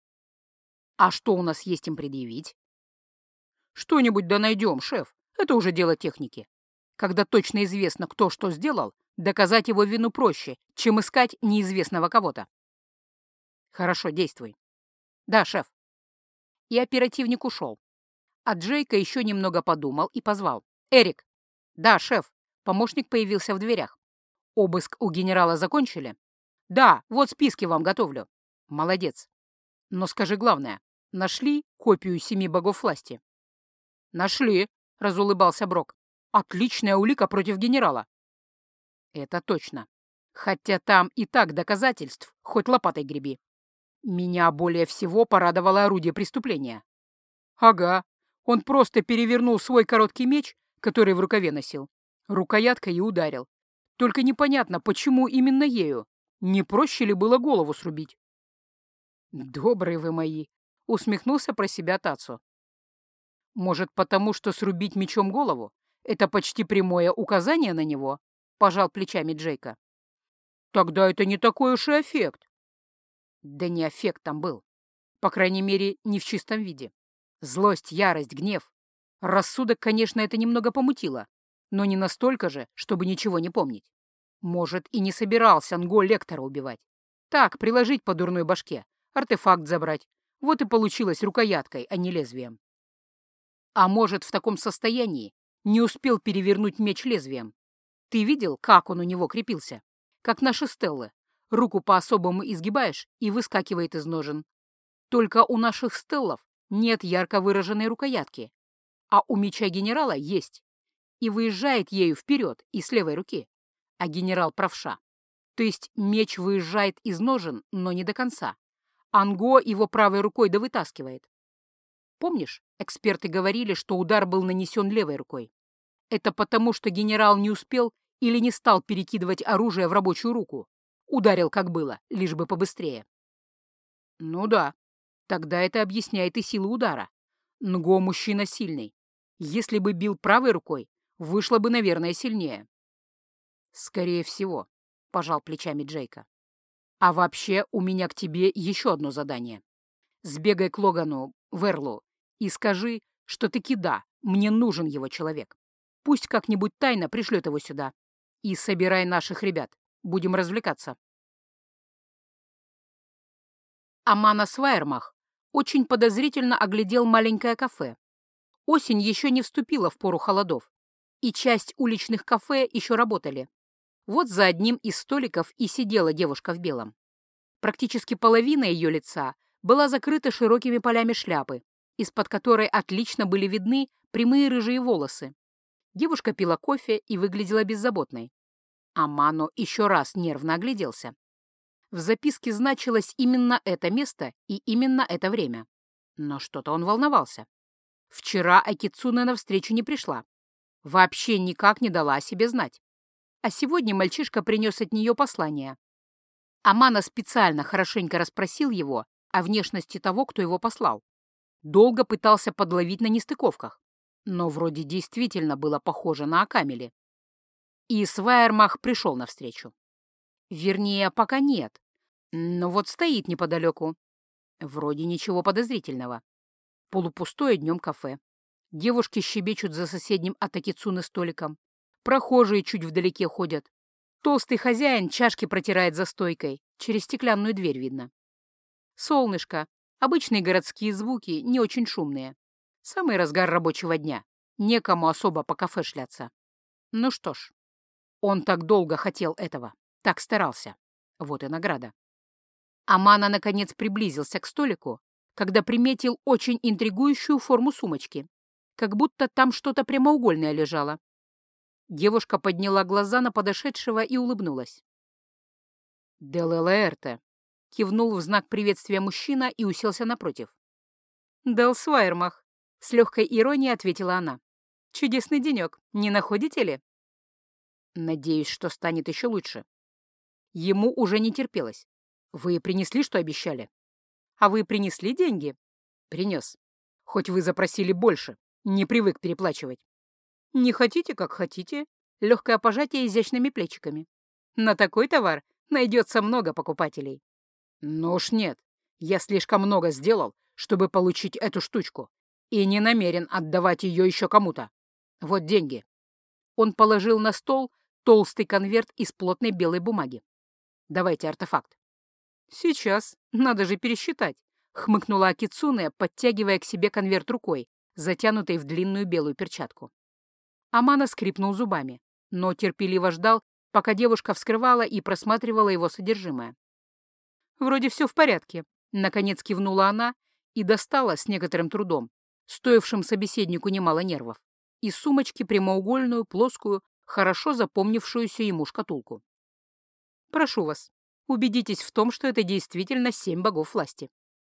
А что у нас есть им предъявить? Что-нибудь да найдем, шеф. Это уже дело техники. Когда точно известно, кто что сделал, доказать его вину проще, чем искать неизвестного кого-то. Хорошо, действуй. Да, шеф. И оперативник ушел. А Джейка еще немного подумал и позвал. Эрик. Да, шеф. Помощник появился в дверях. Обыск у генерала закончили? Да, вот списки вам готовлю. Молодец. Но скажи главное. Нашли копию 7 богов власти? Нашли, разулыбался Брок. Отличная улика против генерала. Это точно. Хотя там и так доказательств, хоть лопатой греби. Меня более всего порадовало орудие преступления. Ага, он просто перевернул свой короткий меч, который в рукаве носил, рукояткой и ударил. Только непонятно, почему именно ею. Не проще ли было голову срубить? Добрые вы мои, усмехнулся про себя Тацу. Может, потому что срубить мечом голову — это почти прямое указание на него? Пожал плечами Джейка. Тогда это не такой уж и эффект. Да не эффект там был. По крайней мере, не в чистом виде. Злость, ярость, гнев. Рассудок, конечно, это немного помутило, но не настолько же, чтобы ничего не помнить. Может, и не собирался Нго Лектора убивать. Так, приложить по дурной башке, артефакт забрать. Вот и получилось рукояткой, а не лезвием. А может, в таком состоянии не успел перевернуть меч лезвием. Ты видел, как он у него крепился? Как наши стеллы. Руку по-особому изгибаешь и выскакивает из ножен. Только у наших стеллов нет ярко выраженной рукоятки, а у меча генерала есть. И выезжает ею вперед и с левой руки. А генерал правша. То есть меч выезжает из ножен, но не до конца. Анго его правой рукой довытаскивает. Помнишь, эксперты говорили, что удар был нанесен левой рукой? Это потому, что генерал не успел или не стал перекидывать оружие в рабочую руку. Ударил, как было, лишь бы побыстрее. Ну да, тогда это объясняет и силу удара. Нго мужчина сильный. Если бы бил правой рукой, вышло бы, наверное, сильнее. Скорее всего, пожал плечами Джейка. А вообще у меня к тебе еще одно задание. Сбегай к Логану, Верлу, и скажи, что таки да, мне нужен его человек. Пусть как-нибудь тайно пришлет его сюда. И собирай наших ребят. Будем развлекаться. Амана Свайермах очень подозрительно оглядел маленькое кафе. Осень еще не вступила в пору холодов, и часть уличных кафе еще работали. Вот за одним из столиков и сидела девушка в белом. Практически половина ее лица была закрыта широкими полями шляпы, из-под которой отлично были видны прямые рыжие волосы. Девушка пила кофе и выглядела беззаботной. Амано еще раз нервно огляделся. В записке значилось именно это место и именно это время. Но что-то он волновался. Вчера Акицуне навстречу не пришла. Вообще никак не дала о себе знать. А сегодня мальчишка принес от нее послание. Амано специально хорошенько расспросил его о внешности того, кто его послал. Долго пытался подловить на нестыковках, но вроде действительно было похоже на Акамели. И Свайермах пришел навстречу. Вернее, пока нет, но вот стоит неподалеку. Вроде ничего подозрительного. Полупустое днем кафе. Девушки щебечут за соседним от Акицуны столиком. Прохожие чуть вдалеке ходят. Толстый хозяин чашки протирает за стойкой. Через стеклянную дверь видно. Солнышко. Обычные городские звуки, не очень шумные. Самый разгар рабочего дня. Некому особо по кафе шляться. Ну что ж, он так долго хотел этого. Так старался. Вот и награда. Амано, наконец, приблизился к столику, когда приметил очень интригующую форму сумочки. Как будто там что-то прямоугольное лежало. Девушка подняла глаза на подошедшего и улыбнулась. «Делэлэрте», — кивнул в знак приветствия мужчина и уселся напротив. «Дел Свайермах», — с легкой иронией ответила она. «Чудесный денек, не находите ли?» «Надеюсь, что станет еще лучше». Ему уже не терпелось. «Вы принесли, что обещали?» «А вы принесли деньги?» «Принес. Хоть вы запросили больше, не привык переплачивать». «Не хотите, как хотите». Легкое пожатие изящными плечиками. «На такой товар найдется много покупателей». «Ну уж нет. Я слишком много сделал, чтобы получить эту штучку, и не намерен отдавать ее еще кому-то. Вот деньги». Он положил на стол толстый конверт из плотной белой бумаги. «Давайте артефакт». «Сейчас. Надо же пересчитать», — хмыкнула Акицуне, подтягивая к себе конверт рукой, затянутой в длинную белую перчатку. Амано скрипнул зубами, но терпеливо ждал, пока девушка вскрывала и просматривала его содержимое. «Вроде все в порядке», — наконец кивнула она и достала с некоторым трудом, стоившим собеседнику немало нервов, из сумочки прямоугольную, плоскую, хорошо запомнившуюся ему шкатулку. «Прошу вас, убедитесь в том, что это действительно 7 богов власти».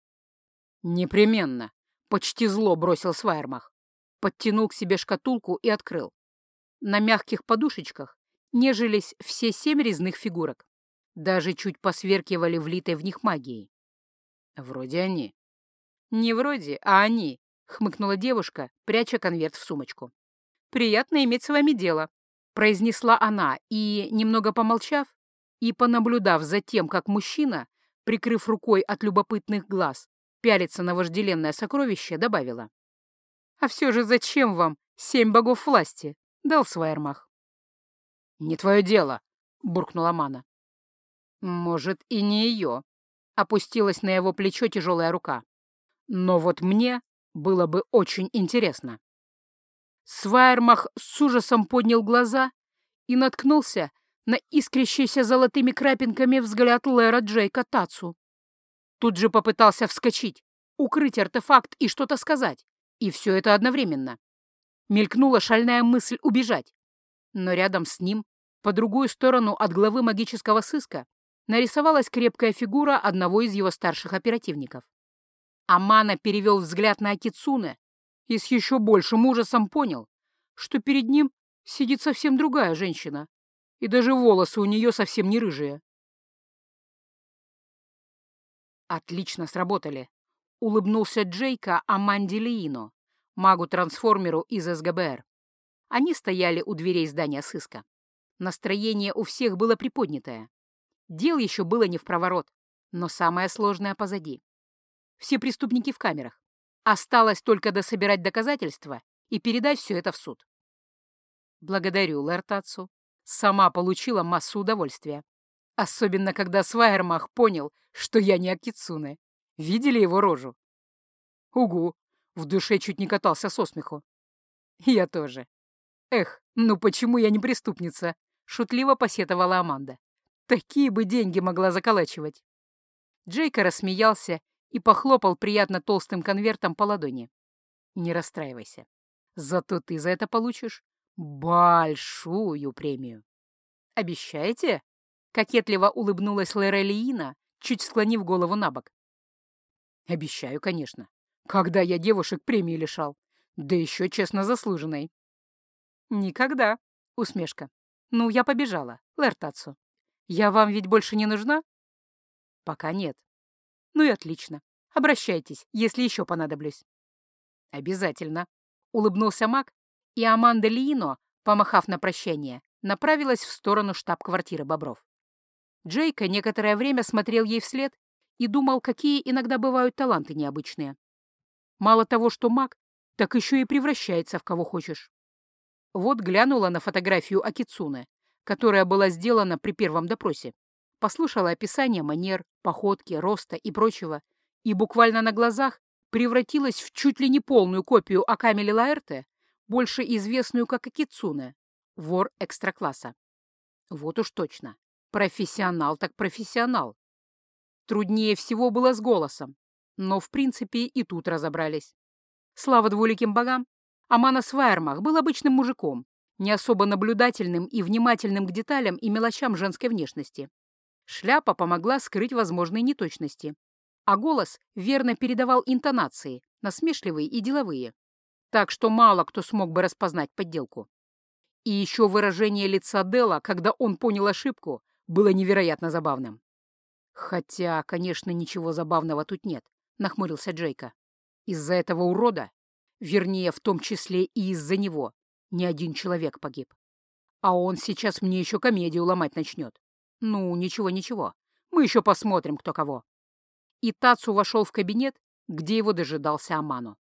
«Непременно», — почти зло бросил Свайермах. Подтянул к себе шкатулку и открыл. На мягких подушечках нежились все 7 резных фигурок. Даже чуть посверкивали влитой в них магией. «Вроде они». «Не вроде, а они», — хмыкнула девушка, пряча конверт в сумочку. «Приятно иметь с вами дело», — произнесла она и, немного помолчав, и понаблюдав за тем, как мужчина, прикрыв рукой от любопытных глаз, пялится на вожделенное сокровище, добавила. «А все же зачем вам 7 богов власти?» — дал Свайермах. «Не твое дело», — буркнула Мана. «Может, и не ее», — опустилась на его плечо тяжелая рука. «Но вот мне было бы очень интересно». Свайермах с ужасом поднял глаза и наткнулся на искрящийся золотыми крапинками взгляд Лэра Джейка Тацу. Тут же попытался вскочить, укрыть артефакт и что-то сказать. И все это одновременно. Мелькнула шальная мысль убежать. Но рядом с ним, по другую сторону от главы магического сыска, нарисовалась крепкая фигура одного из его старших оперативников. Амано перевел взгляд на Акицуне и с еще большим ужасом понял, что перед ним сидит совсем другая женщина, и даже волосы у нее совсем не рыжие. «Отлично сработали», — улыбнулся Джейка Аманде Лиино, магу-трансформеру из СГБР. Они стояли у дверей здания сыска. Настроение у всех было приподнятое. Дел еще было не впроворот, но самое сложное позади. Все преступники в камерах. Осталось только дособирать доказательства и передать все это в суд. «Благодарю, Лэр Тацу. Сама получила массу удовольствия», Особенно, когда Свайермах понял, что я не Акицуне. Видели его рожу? Угу, в душе чуть не катался со смеху. Я тоже. Эх, ну почему я не преступница? Шутливо посетовала Аманда. Такие бы деньги могла заколачивать. Джейка рассмеялся и похлопал приятно толстым конвертом по ладони. Не расстраивайся. Зато ты за это получишь большую премию. Обещаете? Кокетливо улыбнулась Лорелиина, чуть склонив голову на бок. Обещаю, конечно. Когда я девушек премии лишал? Да еще честно заслуженной. Никогда. Усмешка. Ну, я побежала, Лэр Тацу. Я вам ведь больше не нужна? Пока нет. Ну и отлично. Обращайтесь, если еще понадоблюсь. Обязательно. Улыбнулся Мак, и Аманда Лиино, помахав на прощание, направилась в сторону штаб-квартиры бобров. Джейка некоторое время смотрел ей вслед и думал, какие иногда бывают таланты необычные. Мало того, что маг, так еще и превращается в кого хочешь. Вот глянула на фотографию Акицуне, которая была сделана при первом допросе, послушала описание манер, походки, роста и прочего, и буквально на глазах превратилась в чуть ли не полную копию Акамели Лаэрте, больше известную как Акицуне, вор экстракласса. Вот уж точно. Профессионал так профессионал. Труднее всего было с голосом, но, в принципе, и тут разобрались. Слава двуликим богам, Амана Свайермах был обычным мужиком, не особо наблюдательным и внимательным к деталям и мелочам женской внешности. Шляпа помогла скрыть возможные неточности, а голос верно передавал интонации, насмешливые и деловые, так что мало кто смог бы распознать подделку. И еще выражение лица Дела, когда он понял ошибку, было невероятно забавным. «Хотя, конечно, ничего забавного тут нет», — нахмурился Джейка. «Из-за этого урода, вернее, в том числе и из-за него, ни один человек погиб. А он сейчас мне еще комедию ломать начнет. Ну, ничего, мы еще посмотрим, кто кого». И Тацу вошел в кабинет, где его дожидался Амано.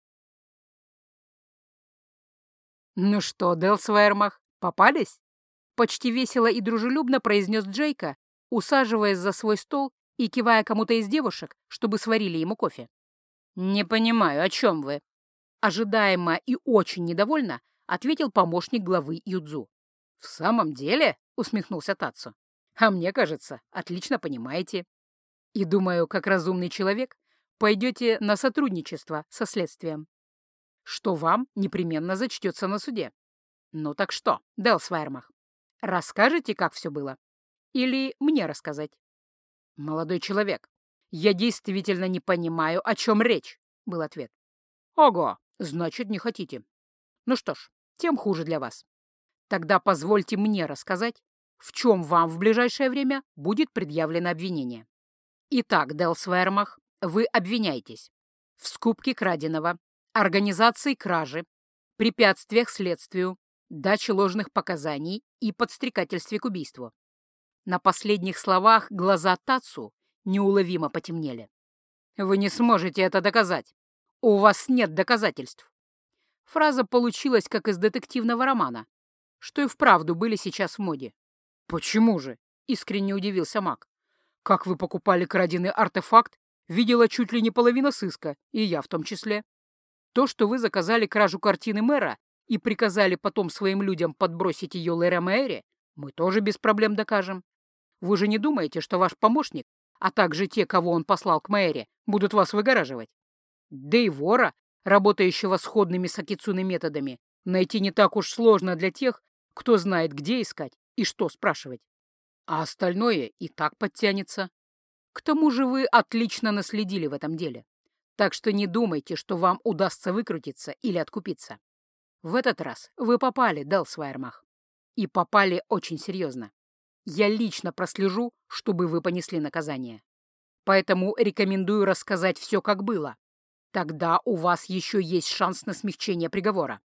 «Ну что, Дел Свайермах, попались?» Почти весело и дружелюбно произнес Джейка, усаживаясь за свой стол и кивая кому-то из девушек, чтобы сварили ему кофе. «Не понимаю, о чем вы?» Ожидаемо и очень недовольно ответил помощник главы Юдзу. «В самом деле?» — усмехнулся Тацу. «А мне кажется, отлично понимаете. И думаю, как разумный человек, пойдете на сотрудничество со следствием, что вам непременно зачтется на суде. Ну так что, Дел Свайермах, расскажете, как все было? Или мне рассказать?» «Молодой человек, я действительно не понимаю, о чем речь», — был ответ. «Ого, значит, не хотите. Ну что ж, тем хуже для вас. Тогда позвольте мне рассказать, в чем вам в ближайшее время будет предъявлено обвинение. Итак, Дел Свайермах, вы обвиняетесь в скупке краденого, организации кражи, препятствиях следствию, даче ложных показаний и подстрекательстве к убийству». На последних словах глаза Тацу неуловимо потемнели. «Вы не сможете это доказать. У вас нет доказательств». Фраза получилась как из детективного романа, что и вправду были сейчас в моде. «Почему же?» — искренне удивился Мак. «Как вы покупали краденый артефакт, видела чуть ли не половина сыска, и я в том числе. То, что вы заказали кражу картины мэра и приказали потом своим людям подбросить ее Лэре Мэре, мы тоже без проблем докажем. Вы же не думаете, что ваш помощник, а также те, кого он послал к Мэре, будут вас выгораживать? Да и вора, работающего сходными с Акицуне методами, найти не так уж сложно для тех, кто знает, где искать и что спрашивать. А остальное и так подтянется. К тому же вы отлично наследили в этом деле. Так что не думайте, что вам удастся выкрутиться или откупиться. В этот раз вы попали, Дел Свайермах. И попали очень серьезно. Я лично прослежу, чтобы вы понесли наказание. Поэтому рекомендую рассказать все, как было. Тогда у вас еще есть шанс на смягчение приговора».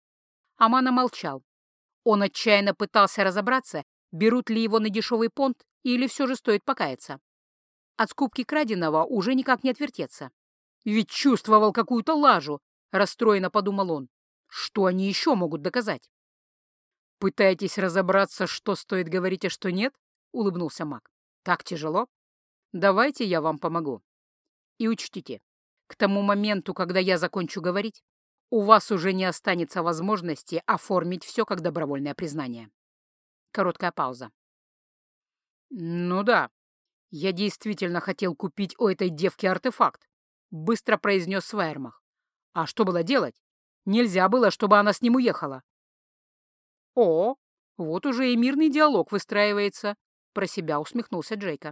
Амано молчал. Он отчаянно пытался разобраться, берут ли его на дешевый понт или все же стоит покаяться. От скупки краденого уже никак не отвертеться. Ведь чувствовал какую-то лажу, расстроенно подумал он. Что они еще могут доказать? «Пытаетесь разобраться, что стоит говорить, а что нет?» — улыбнулся Мак. Так тяжело? Давайте я вам помогу. И учтите, к тому моменту, когда я закончу говорить, у вас уже не останется возможности оформить все как добровольное признание. Короткая пауза. Ну да, я действительно хотел купить у этой девки артефакт, быстро произнес Свайермах. А что было делать? Нельзя было, чтобы она с ним уехала. О, вот уже и мирный диалог выстраивается, про себя усмехнулся Джейка.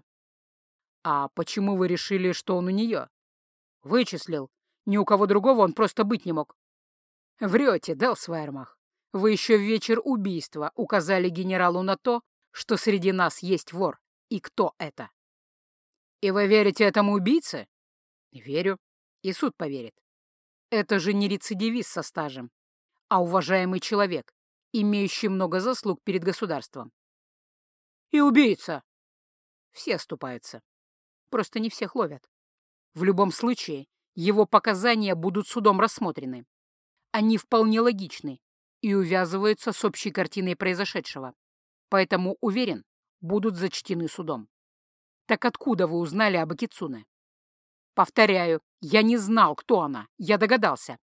А почему вы решили, что он у нее? Вычислил. Ни у кого другого он просто быть не мог. Врете, Дел Свайермах. Вы еще в вечер убийства указали генералу на то, что среди нас есть вор. И кто это? И вы верите этому убийце? Верю. И суд поверит. Это же не рецидивист со стажем, а уважаемый человек, имеющий много заслуг перед государством. И убийца. Все оступаются. Просто не всех ловят. В любом случае, его показания будут судом рассмотрены. Они вполне логичны и увязываются с общей картиной произошедшего. Поэтому, уверен, будут зачтены судом. Так откуда вы узнали об Акицуне? Повторяю, я не знал, кто она. Я догадался.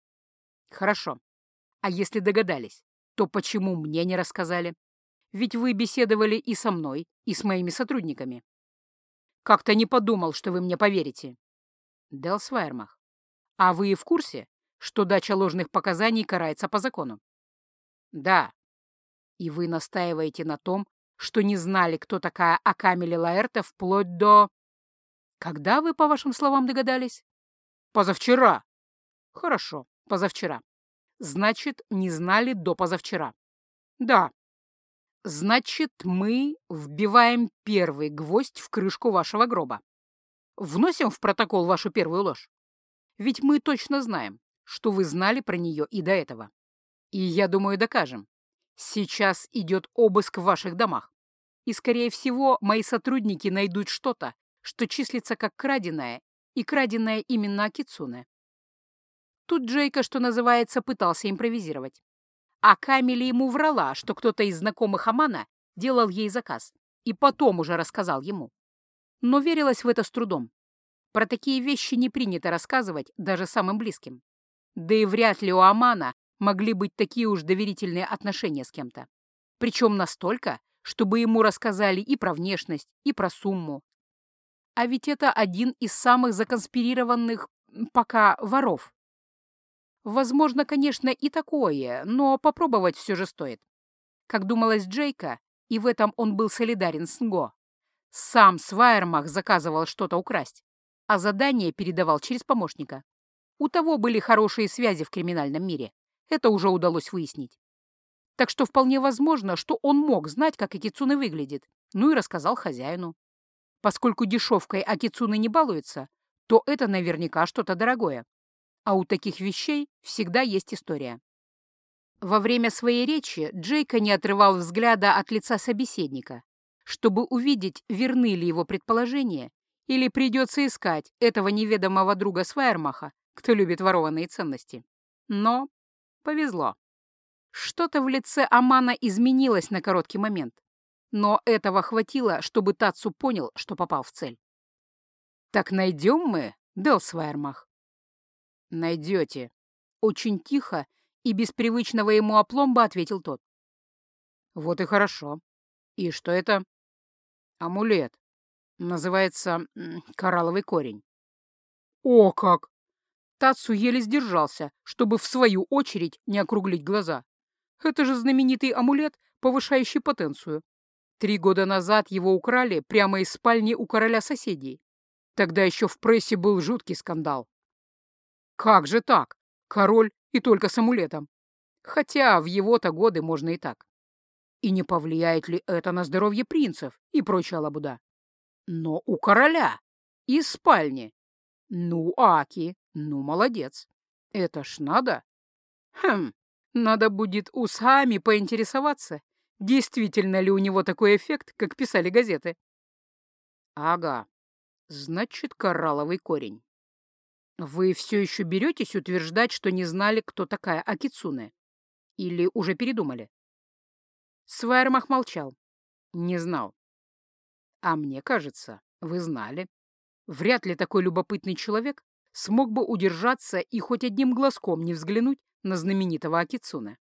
Хорошо. А если догадались, то почему мне не рассказали? Ведь вы беседовали и со мной, и с моими сотрудниками. Как-то не подумал, что вы мне поверите. Дел Свайермах, а вы в курсе, что дача ложных показаний карается по закону? Да. И вы настаиваете на том, что не знали, кто такая Акамели Лаэрте вплоть до... Когда вы, по вашим словам, догадались? Позавчера. Хорошо, позавчера. Значит, не знали до позавчера. Да. Значит, мы вбиваем первый гвоздь в крышку вашего гроба. Вносим в протокол вашу первую ложь. Ведь мы точно знаем, что вы знали про нее и до этого. И, я думаю, докажем. Сейчас идет обыск в ваших домах. И, скорее всего, мои сотрудники найдут что-то, что числится как краденое, и краденое именно Акицуне. Тут Джейка, что называется, пытался импровизировать. А Камили ему врала, что кто-то из знакомых Амана делал ей заказ, и потом уже рассказал ему. Но верилось в это с трудом. Про такие вещи не принято рассказывать даже самым близким. Да и вряд ли у Амана могли быть такие уж доверительные отношения с кем-то. Причем настолько, чтобы ему рассказали и про внешность, и про сумму. А ведь это один из самых законспирированных пока воров. Возможно, конечно, и такое, но попробовать все же стоит. Как думалось Джейка, и в этом он был солидарен с Нго. Сам Свайермах заказывал что-то украсть, а задание передавал через помощника. У того были хорошие связи в криминальном мире. Это уже удалось выяснить. Так что вполне возможно, что он мог знать, как Акицуне выглядит, ну и рассказал хозяину. Поскольку дешевкой Акицуне не балуется, то это наверняка что-то дорогое. А у таких вещей всегда есть история. Во время своей речи Джейка не отрывал взгляда от лица собеседника, чтобы увидеть, верны ли его предположения, или придется искать этого неведомого друга Свайермаха, кто любит ворованные ценности. Но повезло. Что-то в лице Амана изменилось на короткий момент, но этого хватило, чтобы Тацу понял, что попал в цель. «Так найдем мы, Дел Свайермах?» «Найдете», — очень тихо и без привычного ему опломба ответил тот. «Вот и хорошо. И что это?» «Амулет. Называется коралловый корень». «О как!» Тацу еле сдержался, чтобы в свою очередь не округлить глаза. «Это же знаменитый амулет, повышающий потенцию. 3 года назад его украли прямо из спальни у короля соседей. Тогда еще в прессе был жуткий скандал». «Как же так? Король и только с амулетом. Хотя в его-то годы можно и так. И не повлияет ли это на здоровье принцев и прочая лабуда? Но у короля. Из спальни. Ну, Аки, ну, молодец. Это ж надо. Надо будет у Саами поинтересоваться, действительно ли у него такой эффект, как писали газеты. Ага, значит, коралловый корень. Вы все еще беретесь утверждать, что не знали, кто такая Акицуне? Или уже передумали? Свайермах молчал. Не знал. А мне кажется, вы знали. Вряд ли такой любопытный человек смог бы удержаться и хоть одним глазком не взглянуть на знаменитого Акицуне.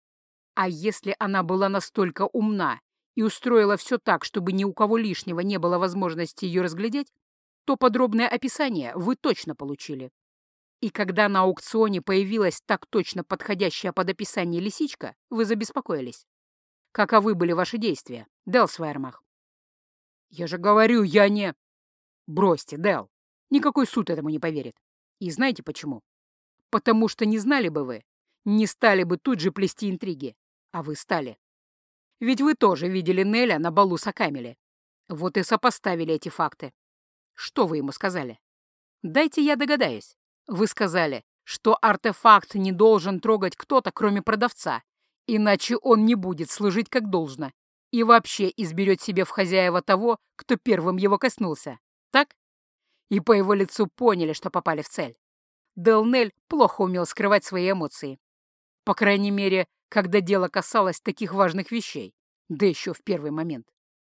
А если она была настолько умна и устроила все так, чтобы ни у кого лишнего не было возможности ее разглядеть, то подробное описание вы точно получили. И когда на аукционе появилась так точно подходящая под описание лисичка, вы забеспокоились. Каковы были ваши действия, Дел Свайермах? Я же говорю, я не... Бросьте, Дел. Никакой суд этому не поверит. И знаете почему? Потому что не знали бы вы, не стали бы тут же плести интриги. А вы стали. Ведь вы тоже видели Неля на балу с Акамеле. Вот и сопоставили эти факты. Что вы ему сказали? Дайте я догадаюсь. Вы сказали, что артефакт не должен трогать кто-то, кроме продавца, иначе он не будет служить как должно и вообще изберет себе в хозяева того, кто первым его коснулся. Так? И по его лицу поняли, что попали в цель. Делнель плохо умел скрывать свои эмоции. По крайней мере, когда дело касалось таких важных вещей, да еще в первый момент.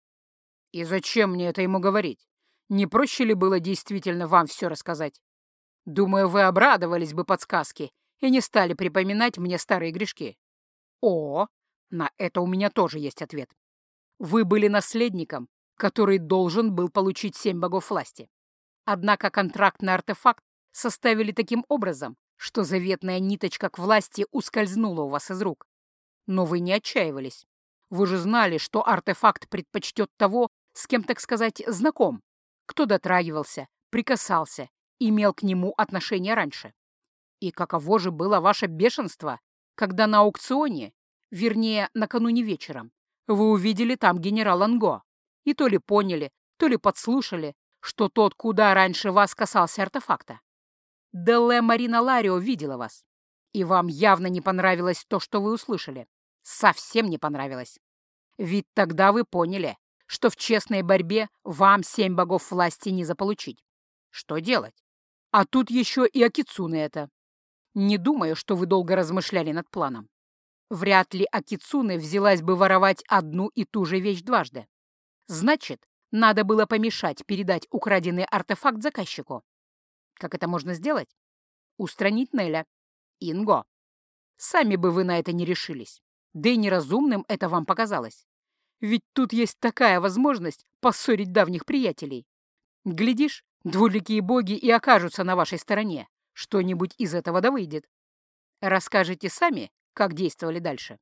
И зачем мне это ему говорить? Не проще ли было действительно вам все рассказать? Думаю, вы обрадовались бы подсказке и не стали припоминать мне старые грешки. О, на это у меня тоже есть ответ. Вы были наследником, который должен был получить 7 богов власти. Однако контракт на артефакт составили таким образом, что заветная ниточка к власти ускользнула у вас из рук. Но вы не отчаивались. Вы же знали, что артефакт предпочтет того, с кем, так сказать, знаком, кто дотрагивался, прикасался, имел к нему отношение раньше. И каково же было ваше бешенство, когда на аукционе, вернее, накануне вечером, вы увидели там генерала Нго, и то ли поняли, то ли подслушали, что тот куда раньше вас касался артефакта. Делле Марина Ларио видела вас, и вам явно не понравилось то, что вы услышали. Совсем не понравилось. Ведь тогда вы поняли, что в честной борьбе вам 7 богов власти не заполучить. Что делать? А тут еще и Акицуне это. Не думаю, что вы долго размышляли над планом. Вряд ли Акицуне взялась бы воровать одну и ту же вещь дважды. Значит, надо было помешать передать украденный артефакт заказчику. Как это можно сделать? Устранить Неля. Инго. Сами бы вы на это не решились. Да и неразумным это вам показалось. Ведь тут есть такая возможность поссорить давних приятелей. Глядишь, двуликие боги и окажутся на вашей стороне. Что-нибудь из этого да выйдет. Расскажете сами, как действовали дальше?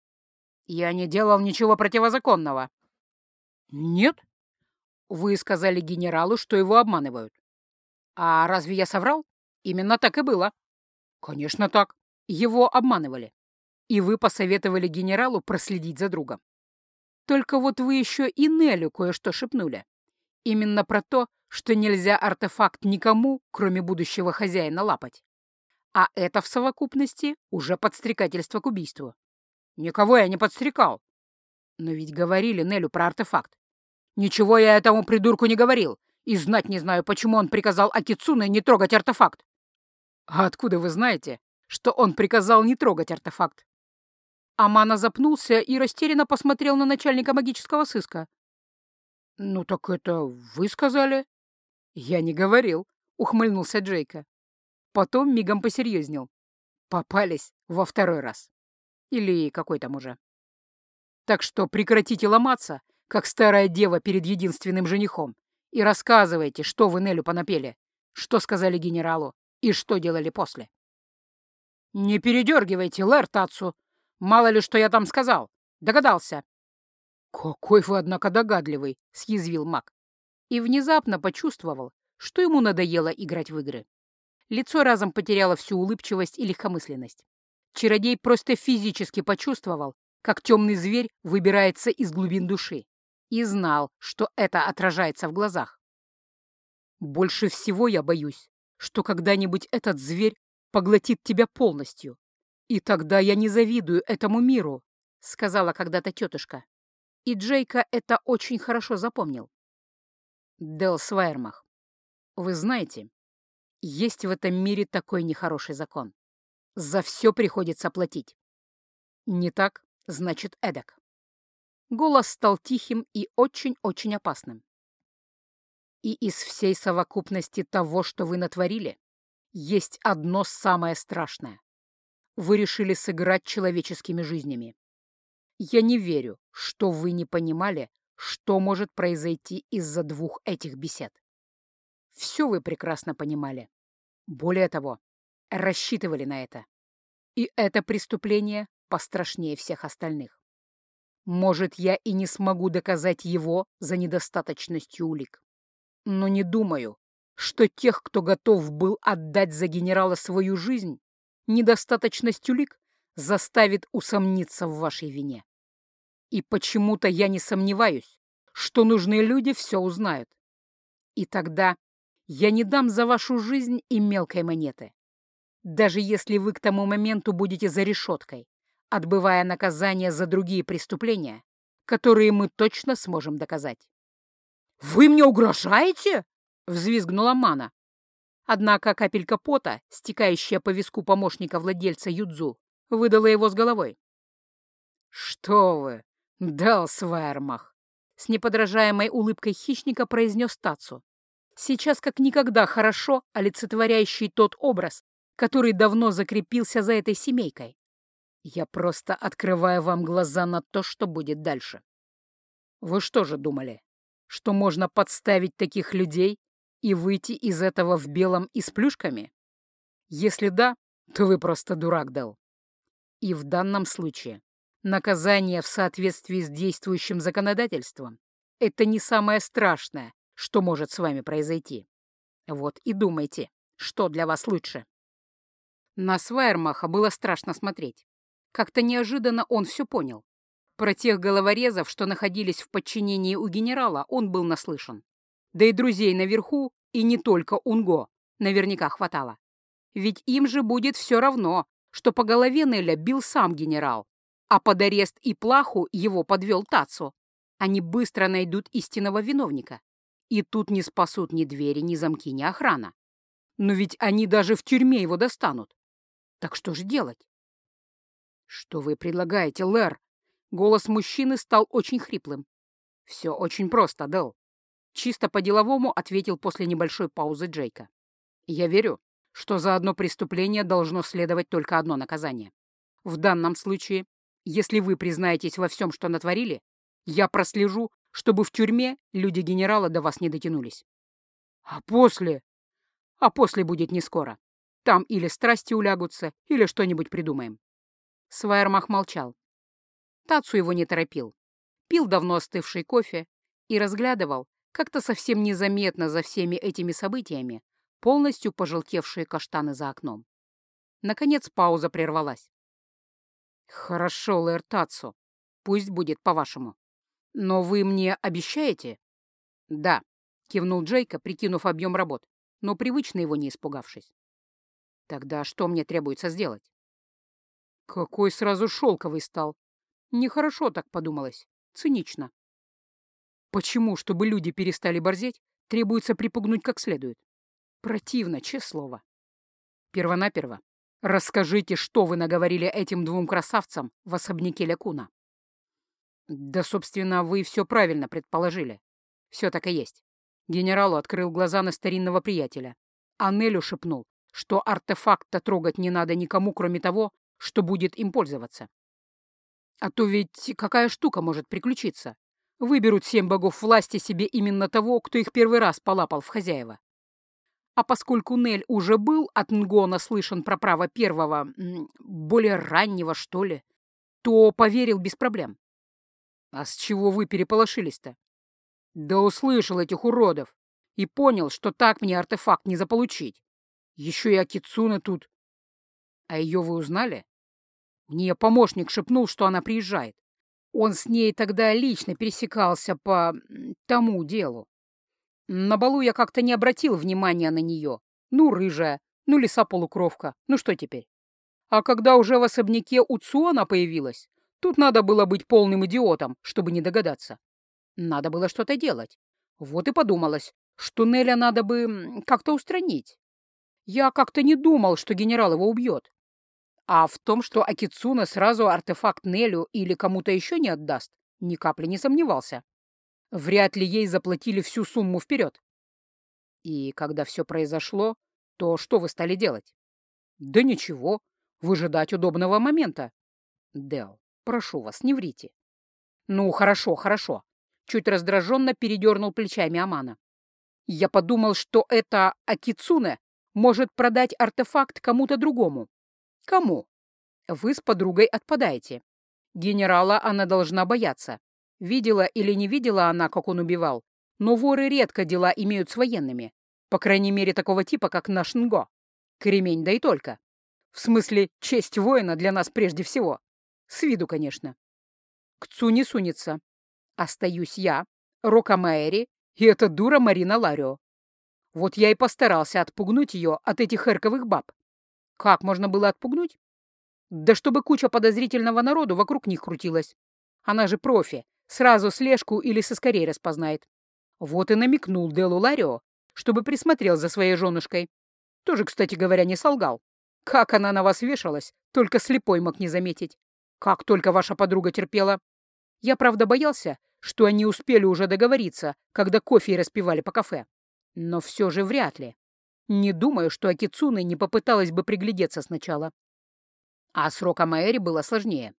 Я не делал ничего противозаконного. Нет? Вы сказали генералу, что его обманывают. А разве я соврал? Именно так и было. Конечно так. Его обманывали. И вы посоветовали генералу проследить за другом. Только вот вы еще и Нелю кое-что шепнули. Именно про то, что нельзя артефакт никому, кроме будущего хозяина, лапать. А это в совокупности уже подстрекательство к убийству. Никого я не подстрекал. Но ведь говорили Нелю про артефакт. Ничего я этому придурку не говорил, и знать не знаю, почему он приказал Акицуне не трогать артефакт. А откуда вы знаете, что он приказал не трогать артефакт? Амана запнулся и растерянно посмотрел на начальника магического сыска. «Ну так это вы сказали?» «Я не говорил», — ухмыльнулся Джейка. Потом мигом посерьезнел. «Попались во второй раз. Или какой там уже. Так что прекратите ломаться, как старая дева перед единственным женихом, и рассказывайте, что вы Нелю понапели, что сказали генералу и что делали после». «Не передергивайте, Лэр Тацу. Мало ли, что я там сказал. Догадался». «Какой вы, однако, догадливый», — съязвил маг. И внезапно почувствовал, что ему надоело играть в игры. Лицо разом потеряло всю улыбчивость и легкомысленность. Чародей просто физически почувствовал, как темный зверь выбирается из глубин души, и знал, что это отражается в глазах. «Больше всего я боюсь, что когда-нибудь этот зверь поглотит тебя полностью, и тогда я не завидую этому миру», — сказала когда-то тетушка. И Джейка это очень хорошо запомнил. Дел Свайермах, вы знаете, есть в этом мире такой нехороший закон. За все приходится платить. Не так, значит, эдак. Голос стал тихим и очень-очень опасным. И из всей совокупности того, что вы натворили, есть одно самое страшное. Вы решили сыграть человеческими жизнями. Я не верю, что вы не понимали, что может произойти из-за двух этих бесед. Все вы прекрасно понимали. Более того, рассчитывали на это. И это преступление пострашнее всех остальных. Может, я и не смогу доказать его за недостаточностью улик. Но не думаю, что тех, кто готов был отдать за генерала свою жизнь, недостаточность улик заставит усомниться в вашей вине. И почему-то я не сомневаюсь, что нужные люди все узнают. И тогда я не дам за вашу жизнь и мелкой монеты. Даже если вы к тому моменту будете за решеткой, отбывая наказание за другие преступления, которые мы точно сможем доказать. «Вы мне угрожаете?» — взвизгнула Мана. Однако капелька пота, стекающая по виску помощника владельца Юдзу, выдала его с головой. «Что вы, дал Свайермах!» — с неподражаемой улыбкой хищника произнес Тацу. Сейчас как никогда хорошо олицетворяющий тот образ, который давно закрепился за этой семейкой. Я просто открываю вам глаза на то, что будет дальше. Вы что же думали, что можно подставить таких людей и выйти из этого в белом и с плюшками? Если да, то вы просто дурак, Дэл. И в данном случае наказание в соответствии с действующим законодательством — это не самое страшное, что может с вами произойти. Вот и думайте, что для вас лучше. На Свайермаха было страшно смотреть. Как-то неожиданно он все понял. Про тех головорезов, что находились в подчинении у генерала, он был наслышан. Да и друзей наверху, и не только Унго, наверняка хватало. Ведь им же будет все равно, что по голове Неля бил сам генерал, а под арест и плаху его подвел Тацу. Они быстро найдут истинного виновника. И тут не спасут ни двери, ни замки, ни охрана. Но ведь они даже в тюрьме его достанут. Так что же делать? «Что вы предлагаете, Лэр?» Голос мужчины стал очень хриплым. «Все очень просто, Дэл», — чисто по-деловому ответил после небольшой паузы Джейка. «Я верю, что за одно преступление должно следовать только одно наказание. В данном случае, если вы признаетесь во всем, что натворили, я прослежу, чтобы в тюрьме люди генерала до вас не дотянулись. А после? А после будет не скоро. Там или страсти улягутся, или что-нибудь придумаем». Свайермах молчал. Тацу его не торопил. Пил давно остывший кофе и разглядывал, как-то совсем незаметно за всеми этими событиями, полностью пожелтевшие каштаны за окном. Наконец пауза прервалась. «Хорошо, Лэр Тацу, пусть будет по-вашему. Но вы мне обещаете?» «Да», — кивнул Джейка, прикинув объем работ, но привычно его не испугавшись. «Тогда что мне требуется сделать?» Какой сразу шелковый стал. Нехорошо так подумалось. Цинично. Почему, чтобы люди перестали борзеть, требуется припугнуть как следует? Противно, честное слово. Первонаперво расскажите, что вы наговорили этим двум красавцам в особняке Лякуна. Да, собственно, вы все правильно предположили. Все так и есть. Генералу открыл глаза на старинного приятеля. А Нелю шепнул, что артефакт-то трогать не надо никому, кроме того, что будет им пользоваться. А то ведь какая штука может приключиться? Выберут 7 богов власти себе именно того, кто их первый раз полапал в хозяева. А поскольку Нель уже был от Нгона слышан про право первого, более раннего, что ли, то поверил без проблем. А с чего вы переполошились-то? Да услышал этих уродов и понял, что так мне артефакт не заполучить. Еще и Акицуна тут. А ее вы узнали? Мне помощник шепнул, что она приезжает. Он с ней тогда лично пересекался по тому делу. На балу я как-то не обратил внимания на нее. Ну, рыжая, ну, лиса-полукровка, ну что теперь? А когда уже в особняке у Цуона появилась, тут надо было быть полным идиотом, чтобы не догадаться. Надо было что-то делать. Вот и подумалось, что Неля надо бы как-то устранить. Я как-то не думал, что генерал его убьет. А в том, что Акицуна сразу артефакт Нелю или кому-то еще не отдаст, ни капли не сомневался. Вряд ли ей заплатили всю сумму вперед. И когда все произошло, то что вы стали делать? Да ничего, выжидать удобного момента. Дел, прошу вас, не врите. Ну, хорошо, хорошо. Чуть раздраженно передернул плечами Амана. Я подумал, что это Акицуне может продать артефакт кому-то другому. Кому? Вы с подругой отпадаете. Генерала она должна бояться. Видела или не видела она, как он убивал, но воры редко дела имеют с военными. По крайней мере, такого типа, как наш Нго. Кремень, да и только. В смысле, честь воина для нас прежде всего. С виду, конечно. К Цу не сунется. Остаюсь я, Рока Мэри и эта дура Марина Ларио. Вот я и постарался отпугнуть ее от этих эрковых баб. Как можно было отпугнуть? Да чтобы куча подозрительного народу вокруг них крутилась. Она же профи, сразу слежку или соскорей распознает. Вот и намекнул Делу Ларио, чтобы присмотрел за своей женушкой. Тоже, кстати говоря, не солгал. Как она на вас вешалась, только слепой мог не заметить. Как только ваша подруга терпела. Я, правда, боялся, что они успели уже договориться, когда кофе распивали по кафе. Но все же вряд ли. Не думаю, что Акицуне не попыталась бы приглядеться сначала. А с Рока Мэри было сложнее.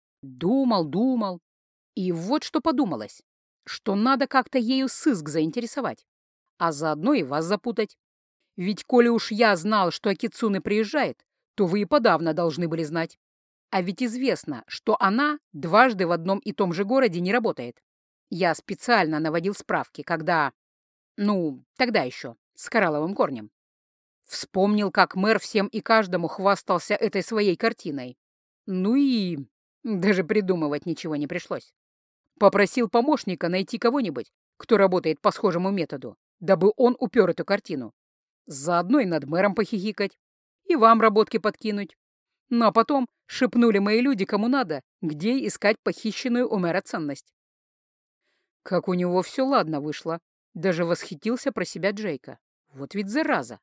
Думал. И вот что подумалось. Что надо как-то ею сыск заинтересовать. А заодно и вас запутать. Ведь коли уж я знал, что Акицуне приезжает, то вы и подавно должны были знать. А ведь известно, что она дважды в одном и том же городе не работает. Я специально наводил справки, когда... тогда еще, с коралловым корнем. Вспомнил, как мэр всем и каждому хвастался этой своей картиной. Ну и... даже придумывать ничего не пришлось. Попросил помощника найти кого-нибудь, кто работает по схожему методу, дабы он упер эту картину. Заодно и над мэром похихикать. И вам работки подкинуть. Ну а потом шепнули мои люди кому надо, где искать похищенную у мэра ценность. Как у него все ладно вышло. Даже восхитился про себя Джейка. Вот ведь зараза.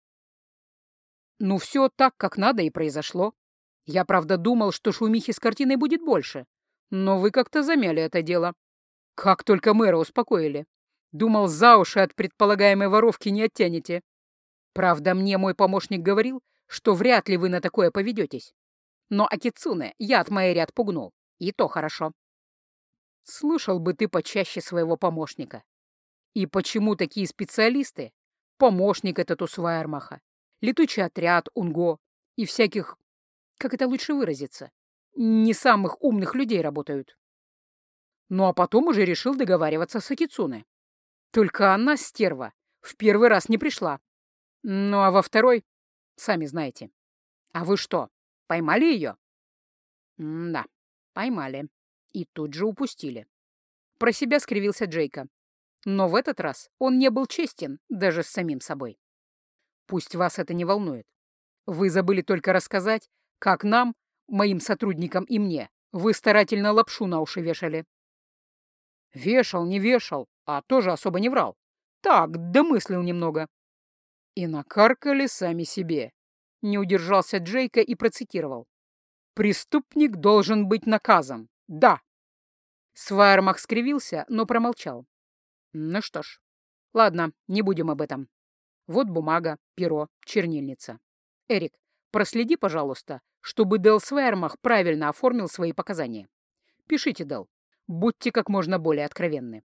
Ну все так, как надо, и произошло. Я, правда, думал, что шумихи с картиной будет больше. Но вы как-то замяли это дело. Как только мэра успокоили. Думал, за уши от предполагаемой воровки не оттянете. Правда, мне мой помощник говорил, что вряд ли вы на такое поведетесь. Но Акицуне я от Мэри отпугнул. И то хорошо. Слушал бы ты почаще своего помощника. И почему такие специалисты, помощник этот у Свайермаха, летучий отряд Унго и всяких, как это лучше выразиться, не самых умных людей работают? Ну а потом уже решил договариваться с Акицуне. Только она, стерва, в первый раз не пришла. Ну а во второй, сами знаете. А вы что, поймали ее? Да, поймали. И тут же упустили. Про себя скривился Джейка. Но в этот раз он не был честен даже с самим собой. Пусть вас это не волнует. Вы забыли только рассказать, как нам, моим сотрудникам и мне, вы старательно лапшу на уши вешали. Вешал, не вешал, а тоже особо не врал. Так, домыслил немного. И накаркали сами себе. Не удержался Джейка и процитировал. «Преступник должен быть наказан. Да!» Свайермах скривился, но промолчал. Ну что ж, ладно, не будем об этом. Вот бумага, перо, чернильница. Эрик, проследи, пожалуйста, чтобы Дел Свайермах правильно оформил свои показания. Пишите, Дел. Будьте как можно более откровенны.